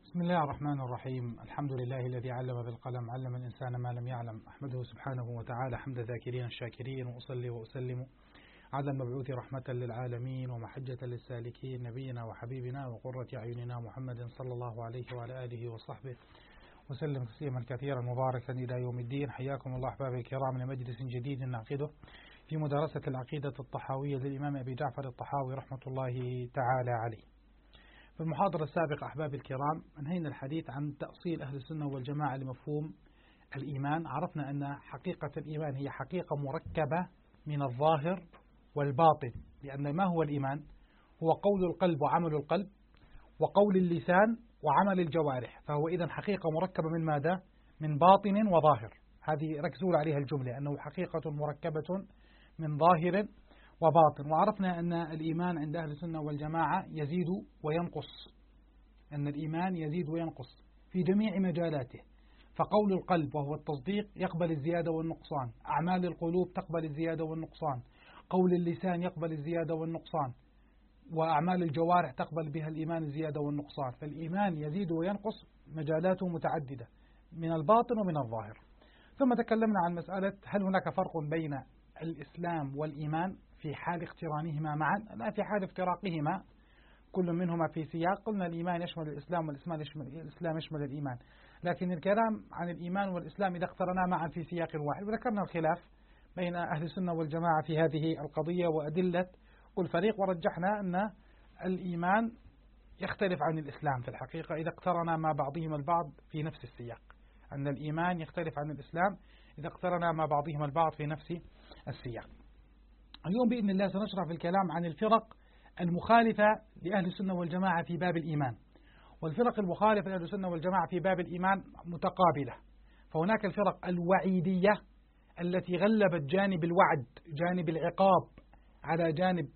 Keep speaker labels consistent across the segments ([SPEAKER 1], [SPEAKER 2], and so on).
[SPEAKER 1] بسم الله الرحمن الرحيم. الحمد لله الذي علم بالقلم، علم الإنسان ما لم يعلم. أحمده سبحانه وتعالى حمد ذاكرين الشاكرين، وأصلي وأسلم على المبعوث رحمة للعالمين ومحجة للسالكين، نبينا وحبيبنا وقرة أعيننا محمد صلى الله عليه وعلى آله وصحبه وسلم تسليما كثيرا مباركا إلى يوم الدين. حياكم الله أحبابي الكرام لمجلس جديد نعقده في مدرسة العقيدة الطحاوية للإمام أبي جعفر الطحاوي رحمة الله تعالى عليه. في المحاضرة السابقة أحبابي الكرام انهينا الحديث عن تأصيل أهل السنة والجماعة لمفهوم الإيمان. عرفنا أن حقيقة الإيمان هي حقيقة مركبة من الظاهر والباطن، لأن ما هو الإيمان؟ هو قول القلب وعمل القلب وقول اللسان وعمل الجوارح، فهو إذن حقيقة مركبة من ماذا؟ من باطن وظاهر. هذه ركزوا عليها الجملة، أنه حقيقة مركبة من ظاهر وباطن. وعرفنا أن الإيمان عند أهل السنة والجماعة يزيد وينقص، أن الإيمان يزيد وينقص في جميع مجالاته. فقول القلب وهو التصديق يقبل الزيادة والنقصان، أعمال القلوب تقبل الزيادة والنقصان، قول اللسان يقبل الزيادة والنقصان، وأعمال الجوارح تقبل بها الإيمان الزيادة والنقصان. فالإيمان يزيد وينقص، مجالاته متعددة من الباطن ومن الظاهر. ثم تكلمنا عن مسألة هل هناك فرق بين الإسلام والإيمان في حال اقترانهما معا؟ لا، في حال افتراقهما كل منهما في سياق. قلنا الإيمان يشمل الإسلام والإسلام يشمل الإيمان، لكن الكلام عن الإيمان والإسلام إذا اقترنا معا في سياق واحد. وذكرنا الخلاف بين أهل السنة والجماعة في هذه القضية وأدلة كل فريق، ورجحنا أن الإيمان يختلف عن الإسلام في الحقيقة إذا اقترنا مع بعضهما البعض في نفس السياق، أن الإيمان يختلف عن الإسلام إذا اقترنا مع بعضهما البعض في نفس السياق. اليوم بإذن الله سنشرع في الكلام عن الفرق المخالفة لأهل السنة والجماعة في باب الإيمان. والفرق المخالفة لأهل السنة والجماعة في باب الإيمان متقابلة. فهناك الفرق الوعيدية التي غلبت جانب الوعد جانب العقاب على جانب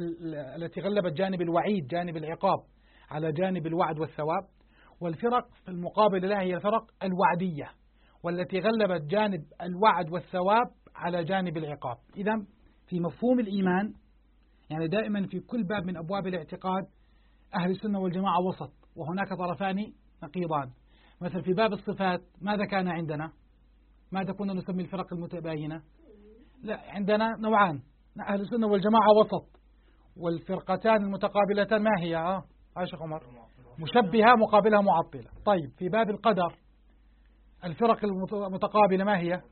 [SPEAKER 1] التي غلبت جانب الوعيد جانب العقاب على جانب الوعد والثواب. والفرق في المقابل لها هي الفرق الوعدية والتي غلبت جانب الوعد والثواب على جانب العقاب. إذن في مفهوم الإيمان يعني دائما في كل باب من أبواب الاعتقاد أهل السنة والجماعة وسط، وهناك طرفان نقيضان. مثل في باب الصفات ماذا كان عندنا؟ ماذا كنا نسمي الفرق المتباينة؟ لا، عندنا نوعان، أهل السنة والجماعة وسط، والفرقتان المتقابلتان ما هي؟ عائشة عمر مشبهة مقابلها معطلة. طيب في باب القدر الفرق المتقابلة ما هي؟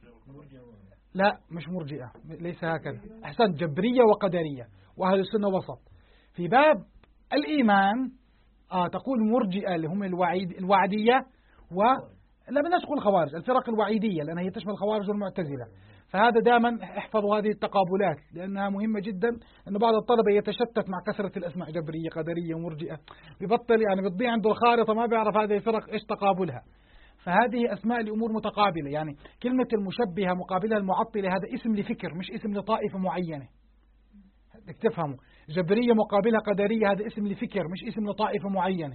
[SPEAKER 1] لا، مش مرجئة، ليس هكذا، أحسن، جبرية وقدرية، وأهل السنة وسط. في باب الإيمان تقول مرجئة اللي هم الوعدية، لا بلاش نقول خوارج، الفرق الوعيدية لأنها هي تشمل الخوارج والمعتزلة. فهذا دائما احفظوا هذه التقابلات لأنها مهمة جدا، أن بعض الطلبة يتشتت مع كثرة الأسماء، جبرية قدرية مرجئة، بيبطل يعني بتضيع عنده الخارطة، ما بيعرف هذه الفرق إيش تقابلها. فهذه أسماء لأمور متقابلة. يعني كلمة المشبهة مقابلها المعطلة هذا اسم لفكر مش اسم لطائفة معينة، بدك تفهموا. جبرية مقابلها قدرية هذا اسم لفكر مش اسم لطائفة معينة.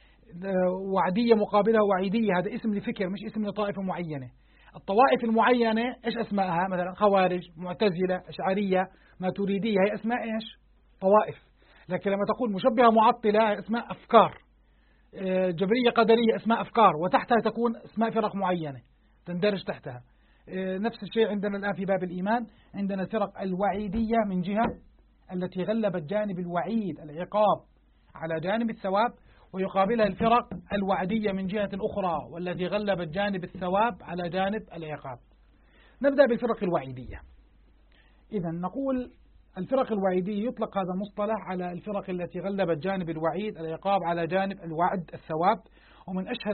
[SPEAKER 1] وعدية مقابلها وعيدية هذا اسم لفكر مش اسم لطائفة معينة. الطوائف المعينة إيش أسماءها؟ مثلا خوارج، معتزلة، أشعرية، ماتريدية، هي أسماء إيش؟ طوائف. لكن لما تقول مشبهة معطلة اسماء أفكار، جبرية قدرية اسماء أفكار، وتحتها تكون اسماء فرق معينة تندرج تحتها. نفس الشيء عندنا الآن في باب الإيمان، عندنا الفرق الوعيدية من جهة التي غلبت جانب الوعيد العقاب على جانب الثواب، ويقابلها الفرق الوعدية من جهة أخرى والتي غلبت جانب الثواب على جانب العقاب. نبدأ بالفرق الوعيدية. إذن نقول الفرق الوعيدية يطلق هذا المصطلح على الفرق التي غلبت جانب الوعيد العقاب على جانب الوعد الثواب. ومن أشهر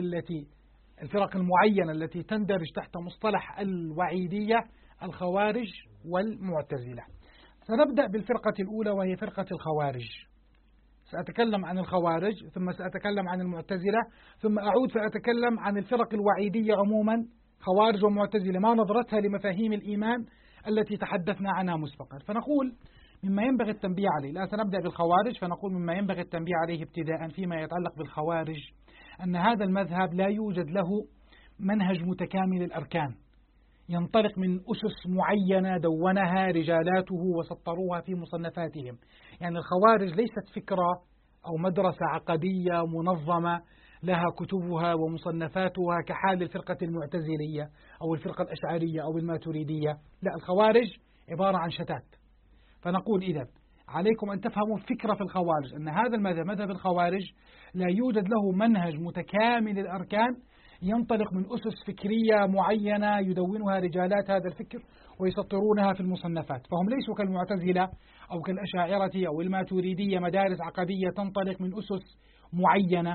[SPEAKER 1] الفرق المعينة التي تندرج تحت مصطلح الوعيدية الخوارج والمعتزلة. سنبدأ بالفرقة الأولى وهي فرقة الخوارج. سأتكلم عن الخوارج ثم سأتكلم عن المعتزلة ثم أعود فأتكلم عن الفرق الوعيدية عموما، خوارج ومعتزلة، ما نظرتها لمفاهيم الإيمان التي تحدثنا عنها مسبقا. فنقول مما ينبغي التنبيه عليه، لا سنبدأ بالخوارج، فنقول مما ينبغي التنبيه عليه ابتداء فيما يتعلق بالخوارج أن هذا المذهب لا يوجد له منهج متكامل الأركان ينطلق من أسس معينة دونها رجالاته وسطروها في مصنفاتهم. يعني الخوارج ليست فكرة أو مدرسة عقدية منظمة لها كتبها ومصنفاتها كحال الفرقة المعتزلية أو الفرقة الأشعرية أو الماتريدية. لا، الخوارج عبارة عن شتات. فنقول إذن عليكم أن تفهموا فكرة في الخوارج، أن هذا المذهب، مذهب الخوارج، لا يوجد له منهج متكامل الأركان ينطلق من أسس فكرية معينة يدونها رجالات هذا الفكر ويسطرونها في المصنفات. فهم ليسوا كالمعتزلة أو كالأشاعرة أو الماتريدية مدارس عقدية تنطلق من أسس معينة،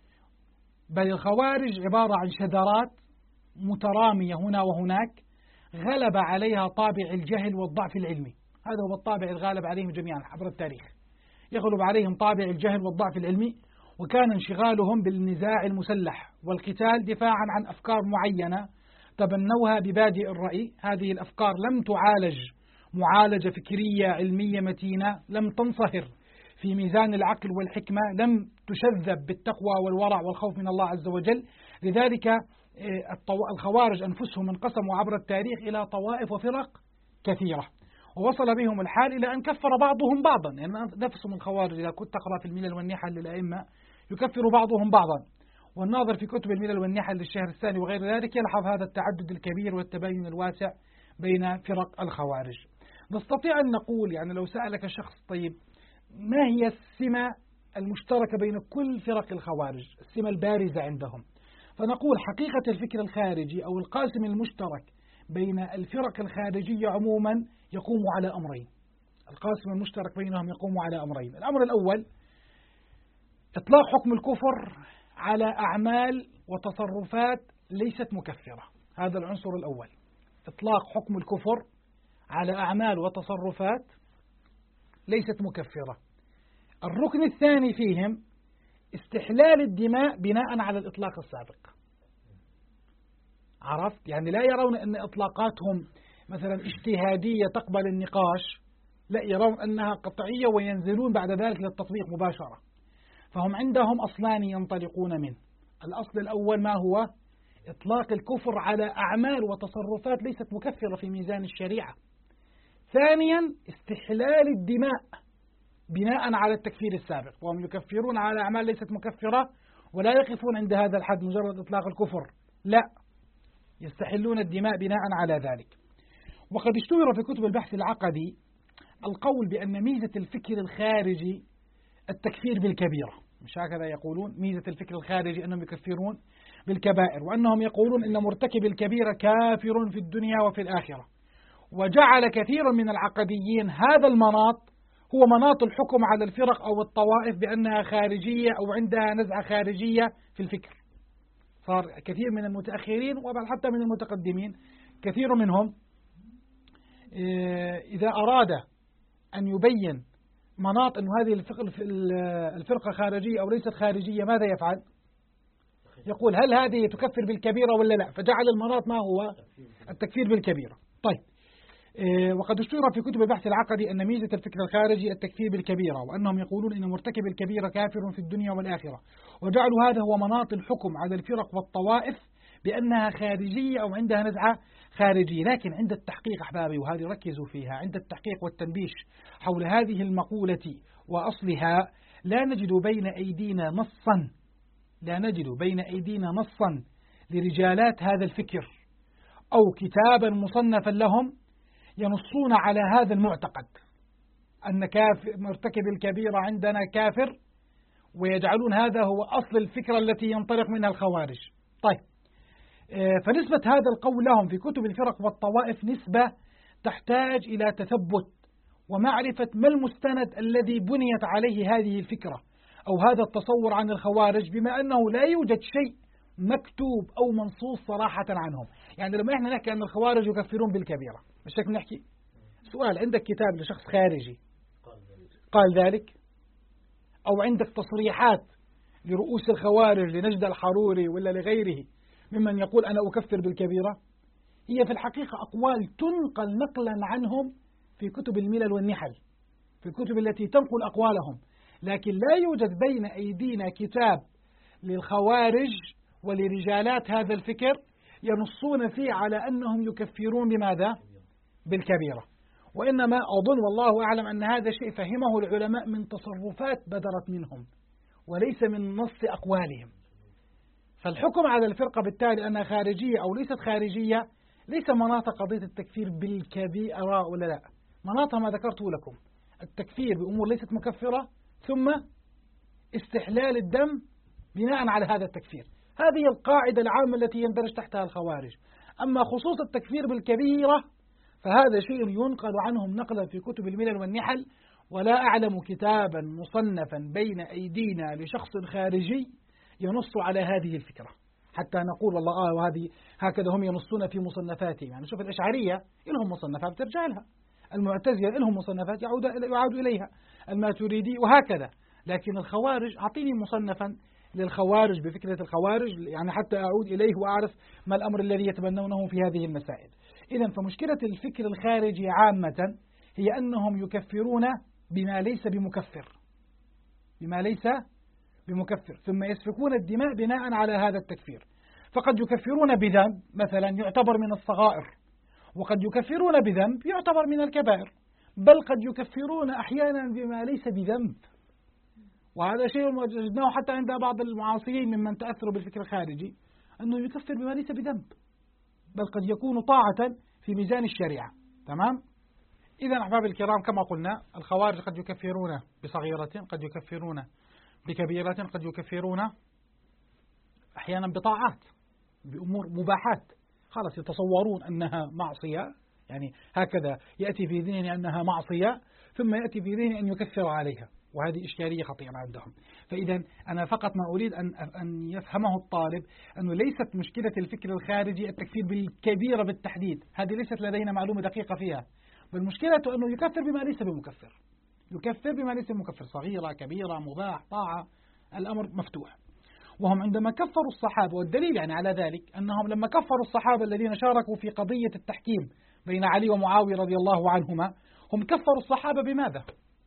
[SPEAKER 1] بل الخوارج عبارة عن شذرات مترامية هنا وهناك غلب عليها طابع الجهل والضعف العلمي. هذا هو الطابع الغالب عليهم جميعا عبر التاريخ، يغلب عليهم طابع الجهل والضعف العلمي، وكان انشغالهم بالنزاع المسلح والقتال دفاعا عن أفكار معينة تبنوها ببادئ الرأي. هذه الأفكار لم تعالج معالجة فكرية علمية متينة، لم تنصهر في ميزان العقل والحكمة، لم تشذب بالتقوى والورع والخوف من الله عز وجل. لذلك الخوارج أنفسهم انقسموا عبر التاريخ إلى طوائف وفرق كثيرة، ووصل بهم الحال إلى أن كفر بعضهم بعضا. يعني نفسهم الخوارج إذا كنت تقرأ في الملل والنحل للأئمة يكفر بعضهم بعضا، والناظر في كتب الملل والنحل للشهر الثاني وغير ذلك يلحظ هذا التعدد الكبير والتباين الواسع بين فرق الخوارج. نستطيع أن نقول، يعني لو سألك شخص طيب ما هي السمة المشتركة بين كل فرق الخوارج، السمة البارزة عندهم، فنقول حقيقة الفكر الخارجي أو القاسم المشترك بين الفرق الخارجية عموما يقوم على أمرين. القاسم المشترك بينهم يقوم على أمرين. الأمر الأول إطلاق حكم الكفر على أعمال وتصرفات ليست مكفرة. هذا العنصر الأول، إطلاق حكم الكفر على أعمال وتصرفات ليست مكفرة. الركن الثاني فيهم استحلال الدماء بناء على الإطلاق السابق. عرفت؟ يعني لا يرون أن إطلاقاتهم مثلا اجتهادية تقبل النقاش، لا، يرون أنها قطعية وينزلون بعد ذلك للتطبيق مباشرة. فهم عندهم أصلان ينطلقون منه. الأصل الأول ما هو؟ إطلاق الكفر على أعمال وتصرفات ليست مكفرة في ميزان الشريعة. ثانيا استحلال الدماء بناء على التكفير السابق، وهم يكفرون على أعمال ليست مكفرة ولا يقفون عند هذا الحد مجرد إطلاق الكفر، لا، يستحلون الدماء بناء على ذلك. وقد اشتهر في كتب البحث العقدي القول بأن ميزة الفكر الخارجي التكفير بالكبيرة، مش هكذا يقولون؟ ميزة الفكر الخارجي أنهم يكفرون بالكبائر، وأنهم يقولون أن مرتكب الكبيرة كافر في الدنيا وفي الآخرة. وجعل كثير من العقديين هذا المناط هو مناط الحكم على الفرق أو الطوائف بأنها خارجية أو عندها نزعة خارجية في الفكر. صار كثير من المتأخرين وبل حتى من المتقدمين كثير منهم إذا أراد أن يبين مناط أن هذه الفرقة خارجية أو ليست خارجية ماذا يفعل؟ يقول هل هذه تكفر بالكبيرة ولا لا؟ فجعل المناط ما هو؟ التكفير بالكبيرة. طيب، وقد اشتهر في كتب البحث العقدي أن ميزة الفكر الخارجي التكفير بالكبيرة، وأنهم يقولون إن مرتكب الكبيرة كافر في الدنيا والآخرة، وجعلوا هذا هو مناط الحكم على الفرق والطوائف بأنها خارجية أو عندها نزعة خارجية. لكن عند التحقيق أحبابي، وهذه ركزوا فيها، عند التحقيق والتنبيش حول هذه المقولة وأصلها لا نجد بين أيدينا نصا لرجالات هذا الفكر أو كتابا مصنفا لهم ينصون على هذا المعتقد أن مرتكب الكبيرة عندنا كافر، ويجعلون هذا هو أصل الفكرة التي ينطلق منها الخوارج. طيب، فنسبة هذا القول لهم في كتب الفرق والطوائف نسبة تحتاج إلى تثبت ومعرفة ما المستند الذي بنيت عليه هذه الفكرة أو هذا التصور عن الخوارج، بما أنه لا يوجد شيء مكتوب أو منصوص صراحة عنهم. يعني لما إحنا نحكي أن الخوارج يكفرون بالكبيرة، مش هيك نحكي؟ سؤال، عندك كتاب لشخص خارجي قال ذلك؟ أو عندك تصريحات لرؤوس الخوارج لنجد الحروري ولا لغيره ممن يقول أنا أكفر بالكبيرة؟ هي في الحقيقة أقوال تنقل نقلا عنهم في كتب الملل والنحل، في الكتب التي تنقل أقوالهم، لكن لا يوجد بين أيدينا كتاب للخوارج ولرجالات هذا الفكر ينصون فيه على أنهم يكفرون بماذا؟ بالكبيرة. وإنما أظن والله أعلم أن هذا شيء فهمه العلماء من تصرفات بدرت منهم وليس من نص أقوالهم. فالحكم على الفرقة بالتالي أنها خارجية أو ليست خارجية ليس مناط قضية التكفير بالكبيرة ولا لا، مناطها ما ذكرته لكم، التكفير بأمور ليست مكفرة ثم استحلال الدم بناء على هذا التكفير. هذه القاعدة العامة التي يندرج تحتها الخوارج. أما خصوص التكفير بالكبيرة فهذا شيء ينقل عنهم نقلا في كتب الملل والنحل، ولا أعلم كتابا مصنفا بين أيدينا لشخص خارجي ينص على هذه الفكرة حتى نقول والله وهذه هكذا هم ينصون في مصنفاتهم. يعني شوف الأشعرية لهم مصنفات ترجع لها، المعتزلة لهم مصنفات يعود إليها، الماتريدي وهكذا. لكن الخوارج أعطيني مصنفا للخوارج بفكرة الخوارج يعني حتى أعود إليه وأعرف ما الأمر الذي يتبنونه في هذه المسائل. إذن فمشكلة الفكر الخارجي عامة هي أنهم يكفرون بما ليس بمكفر، بما ليس بمكفر، ثم يسفكون الدماء بناء على هذا التكفير. فقد يكفرون بذنب مثلا يعتبر من الصغائر، وقد يكفرون بذنب يعتبر من الكبائر، بل قد يكفرون أحيانا بما ليس بذنب. وهذا شيء وجدناه حتى عند بعض المعاصرين ممن تأثروا بالفكر الخارجي، أنه يكفر بما ليس بذنب، بل قد يكون طاعة في ميزان الشريعة. تمام؟ إذا أحباب الكرام كما قلنا الخوارج قد يكفرون بصغيرة، قد يكفرون بكبيرة، قد يكفرون أحيانا بطاعات، بأمور مباحات، خلاص يتصورون أنها معصية، يعني هكذا يأتي في ذهنه أنها معصية ثم يأتي في ذهنه أن يكفر عليها، وهذه إشكالية خطيرة عندهم. فإذا أنا فقط ما أريد أن يفهمه الطالب أنه ليست مشكلة الفكر الخارجي التكفير بالكبيرة بالتحديد، هذه ليست لدينا معلومة دقيقة فيها، بل مشكلته أنه يكفر بما ليس بمكفر، يكفر بما ليس بمكفر، صغيرة كبيرة مباح طاعة، الأمر مفتوح. وهم عندما كفروا الصحابة، والدليل يعني على ذلك أنهم لما كفروا الصحابة الذين شاركوا في قضية التحكيم بين علي ومعاوية رضي الله عنهما، هم كفروا الصحابة بماذا؟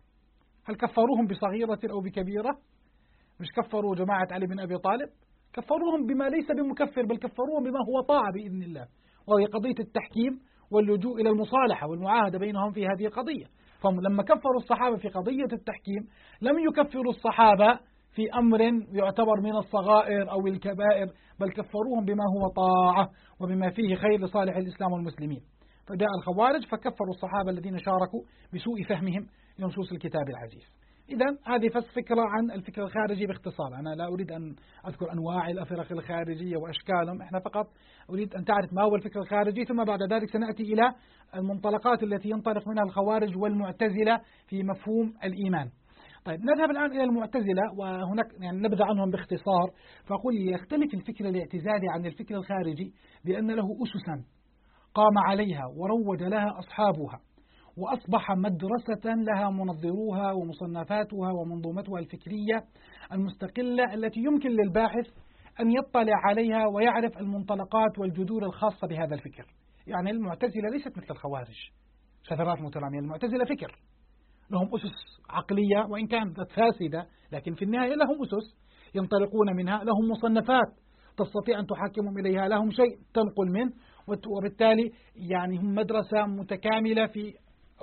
[SPEAKER 1] هل كفروهم بصغيرة أو بكبيرة؟ مش كفروا جماعة علي بن أبي طالب، كفروهم بما ليس بمكفر، بل كفروهم بما هو طاعة بإذن الله، وهي قضية التحكيم واللجوء إلى المصالحة والمعاهدة بينهم في هذه القضية. فهم لما كفروا الصحابة في قضية التحكيم لم يكفروا الصحابة في أمر يعتبر من الصغائر أو الكبائر، بل كفروهم بما هو طاعة وبما فيه خير لصالح الإسلام والمسلمين. فجاء الخوارج فكفروا الصحابة الذين شاركوا بسوء فهمهم لنصوص الكتاب العزيز. إذن هذه فكرة عن الفكر الخارجي باختصار. أنا لا أريد أن أذكر أنواع الفرق الخارجية وأشكالهم، إحنا فقط أريد أن تعرف ما هو الفكر الخارجي، ثم بعد ذلك سنأتي إلى المنطلقات التي ينطلق منها الخوارج والمعتزلة في مفهوم الإيمان. طيب نذهب الآن إلى المعتزلة، وهناك يعني نبذة عنهم باختصار. فأقول يختلف الفكر الاعتزالي عن الفكر الخارجي بأن له أسسا قام عليها وروج لها أصحابها، وأصبح مدرسة لها منظروها ومصنفاتها ومنظومتها الفكرية المستقلة التي يمكن للباحث أن يطلع عليها ويعرف المنطلقات والجذور الخاصة بهذا الفكر. يعني المعتزلة ليست مثل الخوارج شذرات مترامية، المعتزلة فكر لهم أسس عقلية وإن كانت فاسدة، لكن في النهاية لهم أسس ينطلقون منها، لهم مصنفات تستطيع أن تحكمهم إليها، لهم شيء تنقل منه، وبالتالي يعني هم مدرسة متكاملة في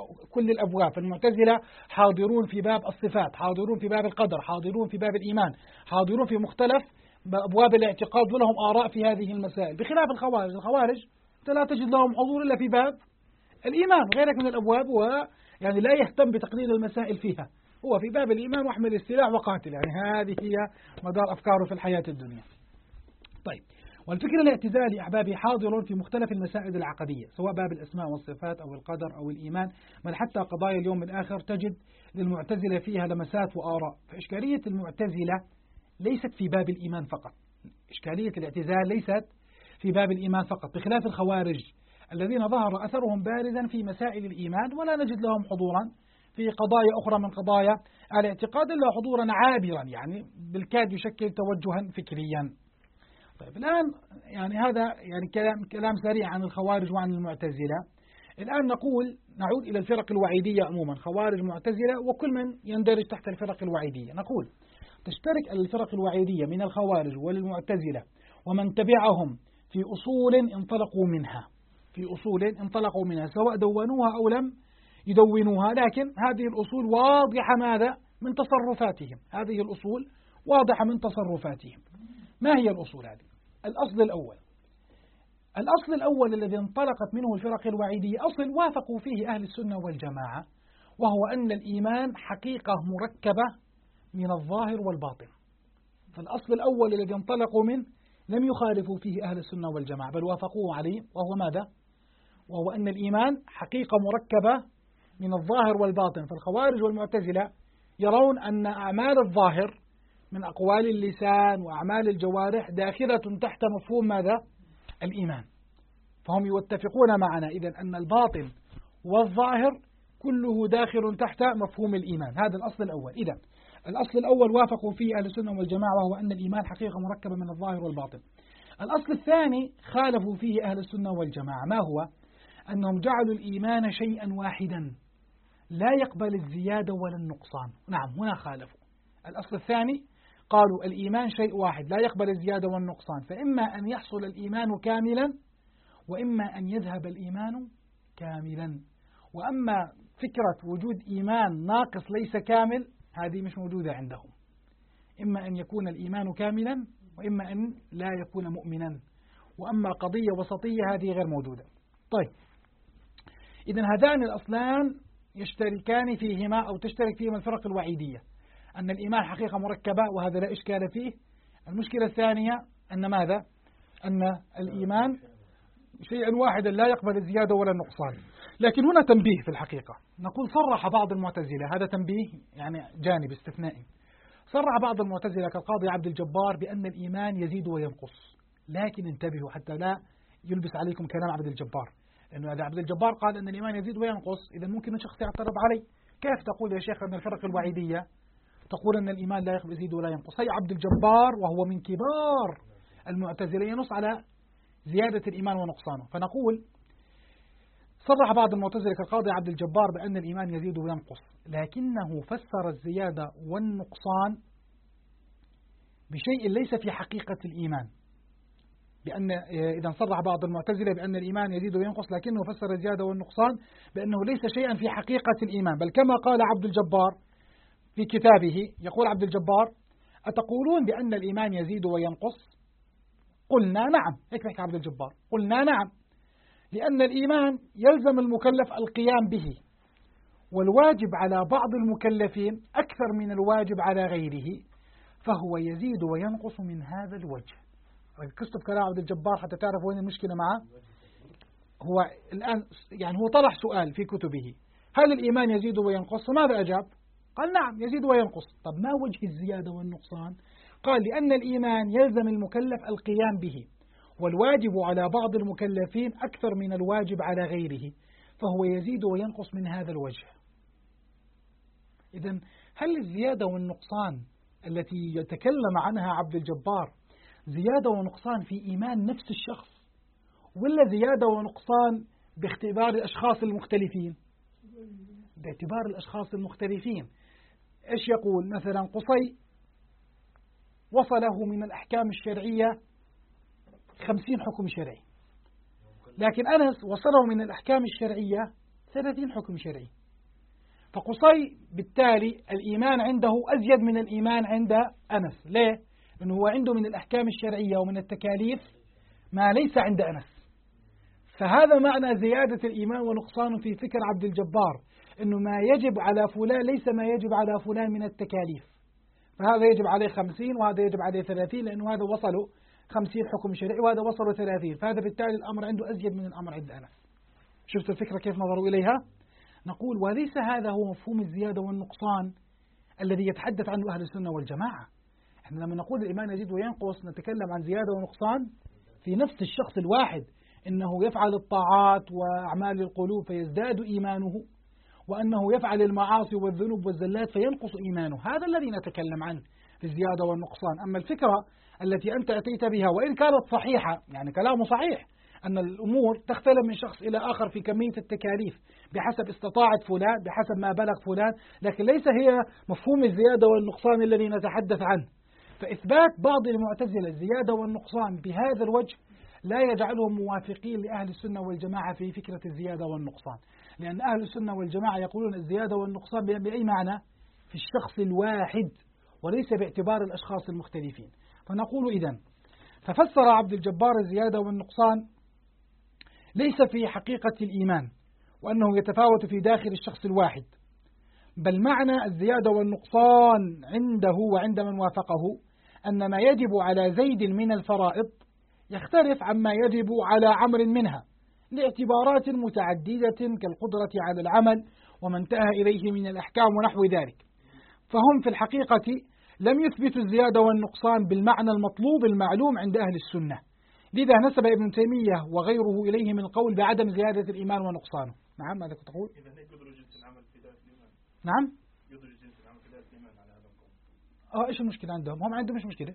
[SPEAKER 1] كل الأبواب. فالمعتزلة حاضرون في باب الصفات، حاضرون في باب القدر، حاضرون في باب الإيمان، حاضرون في مختلف أبواب الاعتقاد، ولهم آراء في هذه المسائل، بخلاف الخوارج. الخوارج لا تجد لهم حضور إلا في باب الإيمان، غيرك من الأبواب يعني لا يهتم بتقليل المسائل فيها، هو في باب الإيمان واحمل السلاح وقاتل، يعني هذه هي مدار أفكاره في الحياة الدنيا. طيب، والفكر الاعتزالي أحبابي حاضر في مختلف المسائل العقدية، سواء باب الأسماء والصفات أو القدر أو الإيمان، بل حتى قضايا اليوم الآخر تجد للمعتزلة فيها لمسات وآراء. فإشكالية المعتزلة ليست في باب الإيمان فقط، إشكالية الاعتزال ليست في باب الإيمان فقط، بخلاف الخوارج الذين ظهر أثرهم بارزا في مسائل الإيمان ولا نجد لهم حضورا في قضايا أخرى من قضايا الاعتقاد إلا حضورا عابرا، يعني بالكاد يشكل توجها فكريا. طيب الآن يعني هذا يعني كلام سريع عن الخوارج وعن المعتزلة. الآن نعود إلى الفرق الوعيدية عموما، خوارج معتزلة وكل من يندرج تحت الفرق الوعيدية. نقول تشترك الفرق الوعيدية من الخوارج والمعتزلة ومن تبعهم في أصول انطلقوا منها سواء دونوها أو لم يدونوها، لكن هذه الأصول واضحة ماذا؟ من تصرفاتهم، هذه الأصول واضحة من تصرفاتهم. ما هي الأصول هذه؟ الأصل الأول الذي انطلقت منه الفرق الوعيدية أصل وافقوا فيه أهل السنة والجماعة، وهو أن الإيمان حقيقة مركبة من الظاهر والباطن. فالأصل الأول الذي انطلقوا منه لم يخالفوا فيه أهل السنة والجماعة، بل وافقوه عليه، وهو ماذا؟ وهو أن الإيمان حقيقة مركبة من الظاهر والباطن. فالخوارج والمعتزلة يرون أن أعمال الظاهر من أقوال اللسان وأعمال الجوارح داخلة تحت مفهوم ماذا؟ الإيمان. فهم يتفقون معنا إذن أن الباطن والظاهر كله داخل تحت مفهوم الإيمان. هذا الأصل الأول. إذن الأصل الأول وافقوا فيه أهل السنة والجماعة، وهو أن الإيمان حقيقة مركبة من الظاهر والباطن. الأصل الثاني خالفوا فيه أهل السنة والجماعة، ما هو؟ أنهم جعلوا الإيمان شيئا واحدا لا يقبل الزيادة ولا النقصان. نعم، هنا خالفوا. الأصل الثاني قالوا الإيمان شيء واحد لا يقبل الزيادة والنقصان، فإما أن يحصل الإيمان كاملا، وإما أن يذهب الإيمان كاملا. وأما فكرة وجود إيمان ناقص ليس كامل هذه مش موجودة عندهم. إما أن يكون الإيمان كاملا، وإما أن لا يكون مؤمنا. وأما قضية وسطية هذه غير موجودة. طيب، إذن هذان الأصلان يشتركان فيهما أو تشترك فيهما الفرق الوعيدية، أن الإيمان حقيقة مركبة، وهذا لا إشكال فيه. المشكلة الثانية أن ماذا؟ أن الإيمان شيئا واحدا لا يقبل الزيادة ولا النقصان. لكن هنا تنبيه في الحقيقة، نقول صرح بعض المعتزلة، هذا تنبيه يعني جانب استثنائي، صرح بعض المعتزلة كالقاضي عبد الجبار بأن الإيمان يزيد وينقص. لكن انتبهوا حتى لا يلبس عليكم كلام عبد الجبار، لأنه هذا عبد الجبار قال أن الإيمان يزيد وينقص، إذا ممكن الشخص يعترض عليه، كيف تقول يا شيخ أن الفرق الوعيدية تقول أن الإيمان لا يزيد ولا ينقص؟ هي عبد الجبار وهو من كبار المعتزلة ينص على زيادة الإيمان ونقصانه. فنقول صرح بعض المعتزلة كالقاضي عبد الجبار بأن الإيمان يزيد وينقص، لكنه فسر الزيادة والنقصان بشيء ليس في حقيقة الإيمان. بأن إذا صرح بعض المعتزلة بأن الإيمان يزيد وينقص، لكنه فسر الزيادة والنقصان بأنه ليس شيئا في حقيقة الإيمان، بل كما قال عبد الجبار في كتابه، يقول عبد الجبار: أتقولون بأن الإيمان يزيد وينقص؟ قلنا نعم. هيك بيحكي عبد الجبار، قلنا نعم، لأن الإيمان يلزم المكلف القيام به، والواجب على بعض المكلفين أكثر من الواجب على غيره، فهو يزيد وينقص من هذا الوجه. ركزتوا بكلام عبد الجبار حتى تعرف وين المشكلة معه. هو الآن يعني هو طرح سؤال في كتبه: هل الإيمان يزيد وينقص؟ ماذا أجاب؟ قال نعم يزيد وينقص. طب ما وجه الزيادة والنقصان؟ قال لأن الإيمان يلزم المكلف القيام به، والواجب على بعض المكلفين أكثر من الواجب على غيره، فهو يزيد وينقص من هذا الوجه. إذن هل الزيادة والنقصان التي يتكلم عنها عبد الجبار زيادة ونقصان في إيمان نفس الشخص، ولا زيادة ونقصان باختبار الأشخاص المختلفين؟ باعتبار الأشخاص المختلفين. إيش يقول مثلا؟ قصي وصله من الأحكام الشرعية 50 حكم شرعي، لكن أنس وصله من الأحكام الشرعية 30 حكم شرعي. فقصي بالتالي الإيمان عنده أزيد من الإيمان عند أنس. ليه؟ لأنه هو عنده من الأحكام الشرعية ومن التكاليف ما ليس عند أنس. فهذا معنى زيادة الإيمان ونقصانه في فكر عبد الجبار، أنه ما يجب على فلان ليس ما يجب على فلان من التكاليف، فهذا يجب عليه 50 وهذا يجب عليه 30، لأنه هذا وصله 50 حكم شرعي وهذا وصله 30، فهذا بالتالي الأمر عنده أزيد من الأمر عند أنس. شفت الفكرة كيف نظروا إليها؟ نقول وليس هذا هو مفهوم الزيادة والنقصان الذي يتحدث عنه أهل السنة والجماعة. احنا لما نقول الإيمان يزيد وينقص نتكلم عن زيادة ونقصان في نفس الشخص الواحد، إنه يفعل الطاعات وأعمال القلوب فيزداد إيمانه، وأنه يفعل المعاصي والذنوب والزلات فينقص إيمانه. هذا الذي نتكلم عنه في الزيادة والنقصان. أما الفكرة التي أنت أتيت بها وإن كانت صحيحة، يعني كلامه صحيح أن الأمور تختلف من شخص إلى آخر في كمية التكاليف بحسب استطاعة فلان، بحسب ما بلغ فلان، لكن ليس هي مفهوم الزيادة والنقصان الذي نتحدث عنه. فإثبات بعض المعتزلة الزيادة والنقصان بهذا الوجه لا يجعلهم موافقين لأهل السنة والجماعة في فكرة الزيادة والنقصان، لأن أهل السنة والجماعة يقولون الزيادة والنقصان بأي معنى؟ في الشخص الواحد وليس باعتبار الأشخاص المختلفين. فنقول إذن ففسر عبد الجبار الزيادة والنقصان ليس في حقيقة الإيمان وأنه يتفاوت في داخل الشخص الواحد، بل معنى الزيادة والنقصان عنده وعند من وافقه أن ما يجب على زيد من الفرائض يختلف عما يجب على عمرو منها لاعتبارات متعددة كالقدرة على العمل وما انتهى إليه من الأحكام ونحو ذلك. فهم في الحقيقة لم يثبتوا الزيادة والنقصان بالمعنى المطلوب المعلوم عند أهل السنة، لذا نسب ابن تيمية وغيره إليه من القول بعدم زيادة الإيمان ونقصانه. نعم، ماذا كنت تقول؟
[SPEAKER 2] إذا يقدر جنس العمل في ذات الإيمان.
[SPEAKER 1] نعم؟
[SPEAKER 2] يقدر جنس العمل في ذات الإيمان على هذا القول.
[SPEAKER 1] إيش المشكلة عندهم؟ هم عندهم مش مشكلة؟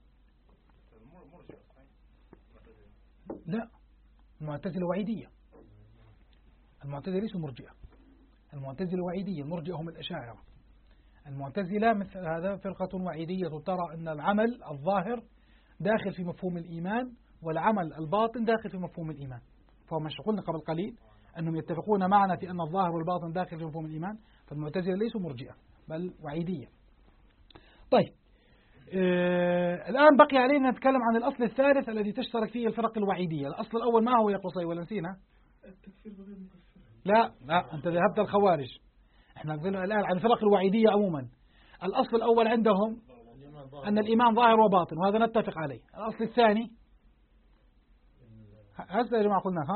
[SPEAKER 1] لا، المعتزلة وعيدية. المعتزلة ليسوا مرجئة. المعتزلة وعيدية، المرجئة هم الأشاعرة. المعتزلة مثل هذا فرقة وعيدية ترى أن العمل الظاهر داخل في مفهوم الإيمان والعمل الباطن داخل في مفهوم الإيمان. فهم قلنا قبل قليل أنهم يتفقون معنا في أن الظاهر والباطن داخل في مفهوم الإيمان، فالمعتزلة ليسوا مرجئة بل وعيدية. طيب، الآن بقي علينا نتكلم عن الأصل الثالث الذي تشترك فيه الفرق الوعيدية. الأصل الأول ما هو يا قصي ولا نسينا؟
[SPEAKER 2] التكفير بغير مكفر.
[SPEAKER 1] لا، أنت ذهبت الخوارج. احنا نقول الآن عن الفرق الوعيدية عموما. الأصل الأول عندهم أن الإيمان ظاهر وباطن، وهذا نتفق عليه. الأصل الثاني هذا يا جماعة قلنا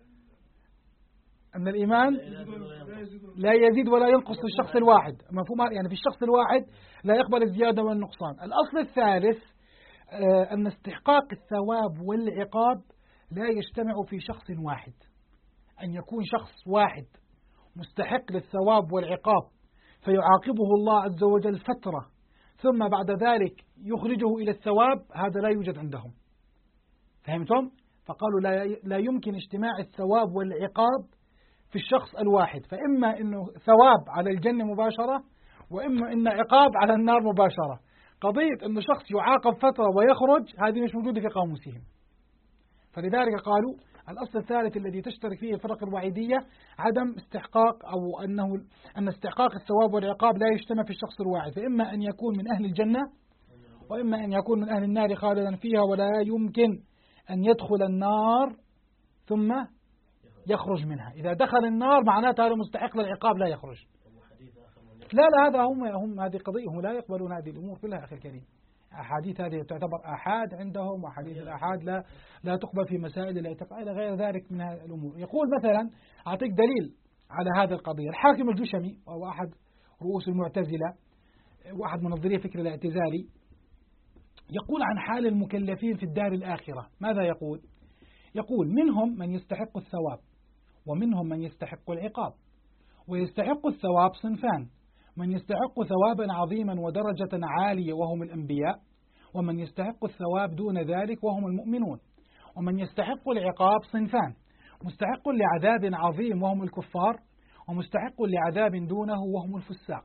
[SPEAKER 1] أن الإيمان لا يزيد ولا ينقص في الشخص الواحد، مفهوم يعني في الشخص الواحد لا يقبل الزيادة والنقصان. الأصل الثالث أن استحقاق الثواب والعقاب لا يجتمع في شخص واحد، أن يكون شخص واحد مستحق للثواب والعقاب فيعاقبه الله عز وجل فترة ثم بعد ذلك يخرجه إلى الثواب، هذا لا يوجد عندهم. فهمتم؟ فقالوا لا يمكن اجتماع الثواب والعقاب في الشخص الواحد، فإما أنه ثواب على الجنة مباشرة وإما أنه عقاب على النار مباشرة. قضية أنه شخص يعاقب فترة ويخرج هذه مش موجودة في قاموسهم. فلذلك قالوا الأصل الثالث الذي تشترك فيه الفرق الوعيدية عدم استحقاق أو أن استحقاق الثواب والعقاب لا يجتمع في الشخص الواحد، فإما أن يكون من أهل الجنة وإما أن يكون من أهل النار خالدا فيها، ولا يمكن أن يدخل النار ثم يخرج منها. إذا دخل النار معناته هذا مستحق للعقاب لا يخرج. لا هذا هم هذه قضية، هم لا يقبلون هذه الأمور كلها أخي الكريم. أحاديث هذه تعتبر آحاد عندهم، وحديث الآحاد لا تقبل في مسائل الاعتقاد إلى غير ذلك من الأمور. يقول مثلا أعطيك دليل على هذه القضية. الحاكم الجشمي وهو أحد رؤوس المعتزلة وأحد منظري فكر الاعتزالي يقول عن حال المكلفين في الدار الآخرة. ماذا يقول؟ يقول منهم من يستحق الثواب ومنهم من يستحق العقاب. ويستحق الثواب صنفان: من يستحق ثوابا عظيما ودرجة عالية وهم الأنبياء، ومن يستحق الثواب دون ذلك وهم المؤمنون. ومن يستحق العقاب صنفان: مستحق لعذاب عظيم وهم الكفار، ومستحق لعذاب دونه وهم الفساق.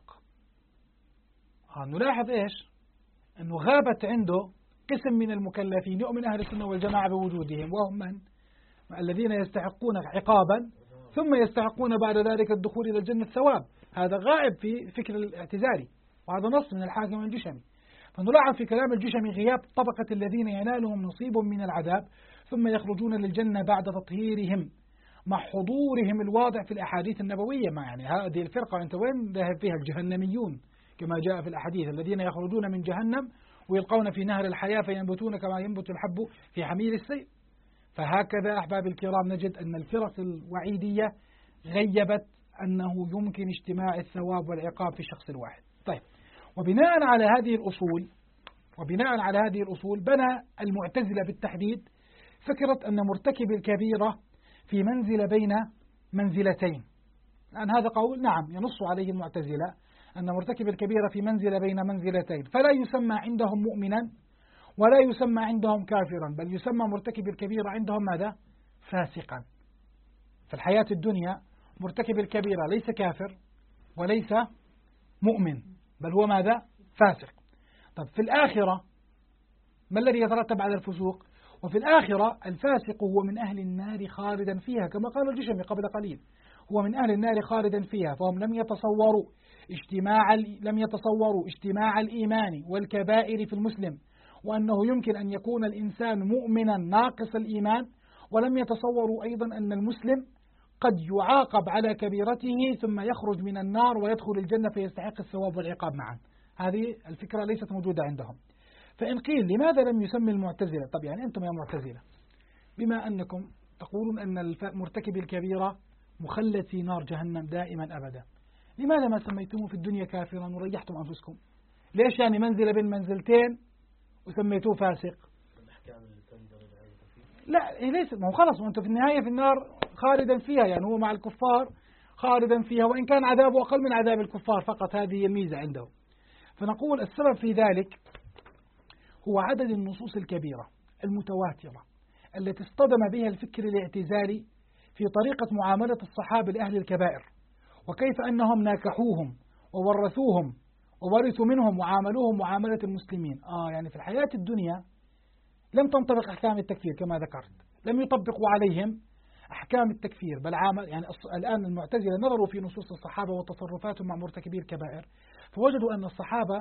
[SPEAKER 1] نلاحظ إيش؟ أنه غابت عنده قسم من المكلفين يؤمن أهل السنة والجماعة بوجودهم، وهم من؟ الذين يستحقون عقابا ثم يستحقون بعد ذلك الدخول إلى الجنة الثواب. هذا غائب في فكر الاعتزالي، وهذا نص من الحاكم الجشمي. فنلاحظ في كلام الجشمي غياب طبقة الذين ينالهم نصيب من العذاب ثم يخرجون للجنة بعد تطهيرهم، مع حضورهم الواضح في الأحاديث النبوية. ما يعني هذه الفرقة أنت وين ذهب فيها؟ الجهنميون كما جاء في الأحاديث، الذين يخرجون من جهنم ويلقون في نهر الحياة فينبتون كما ينبت الحب في حميل السيل. فهكذا أحباب الكرام نجد أن الفرق الوعيدية غيبت أنه يمكن اجتماع الثواب والعقاب في الشخص الواحد. طيب، وبناء على هذه الأصول بنى المعتزلة بالتحديد فكرة أن مرتكب الكبيرة في منزلة بين منزلتين. الآن هذا قول نعم ينص عليه المعتزلة أن مرتكب الكبيرة في منزلة بين منزلتين، فلا يسمى عندهم مؤمنا ولا يسمى عندهم كافرا، بل يسمى مرتكب الكبيرة عندهم ماذا؟ فاسقا. في الحياة الدنيا مرتكب الكبيرة ليس كافر وليس مؤمن، بل هو ماذا؟ فاسق. طب في الآخرة ما الذي يترتب على الفسوق؟ وفي الآخرة الفاسق هو من أهل النار خالدا فيها، كما قال الجشمي قبل قليل، هو من أهل النار خالدا فيها. فهم لم يتصوروا اجتماع الإيمان والكبائر في المسلم، وأنه يمكن أن يكون الإنسان مؤمنا ناقص الإيمان، ولم يتصوروا أيضا أن المسلم قد يعاقب على كبيرته ثم يخرج من النار ويدخل الجنة فيستحق الثواب والعقاب معا. هذه الفكرة ليست موجودة عندهم. فإن قيل لماذا لم يسمي المعتزلة؟ طب يعني أنتم يا معتزلة بما أنكم تقولون أن مرتكب الكبيرة مخلد في نار جهنم دائما أبدا، لماذا ما سميتموه في الدنيا كافرا وريحتم أنفسكم؟ ليش يعني منزلة بين منزلتين وسميتوه فاسق؟ لا ليس، ما هو خلص، وأنت في النهاية في النار خالدا فيها، يعني هو مع الكفار خالدا فيها، وإن كان عذابه أقل من عذاب الكفار فقط، هذه هي الميزة عنده. فنقول السبب في ذلك هو عدد النصوص الكبيرة المتواترة التي اصطدم بها الفكر الاعتزالي في طريقة معاملة الصحابة لأهل الكبائر، وكيف أنهم ناكحوهم وورثوهم وورثوا منهم وعاملوهم معاملة المسلمين. يعني في الحياة الدنيا لم تنطبق أحكام التكفير كما ذكرت، لم يطبقوا عليهم أحكام التكفير، بل يعني الآن المعتزلة نظروا في نصوص الصحابة وتصرفاتهم مع مرتكبي الكبائر، فوجدوا أن الصحابة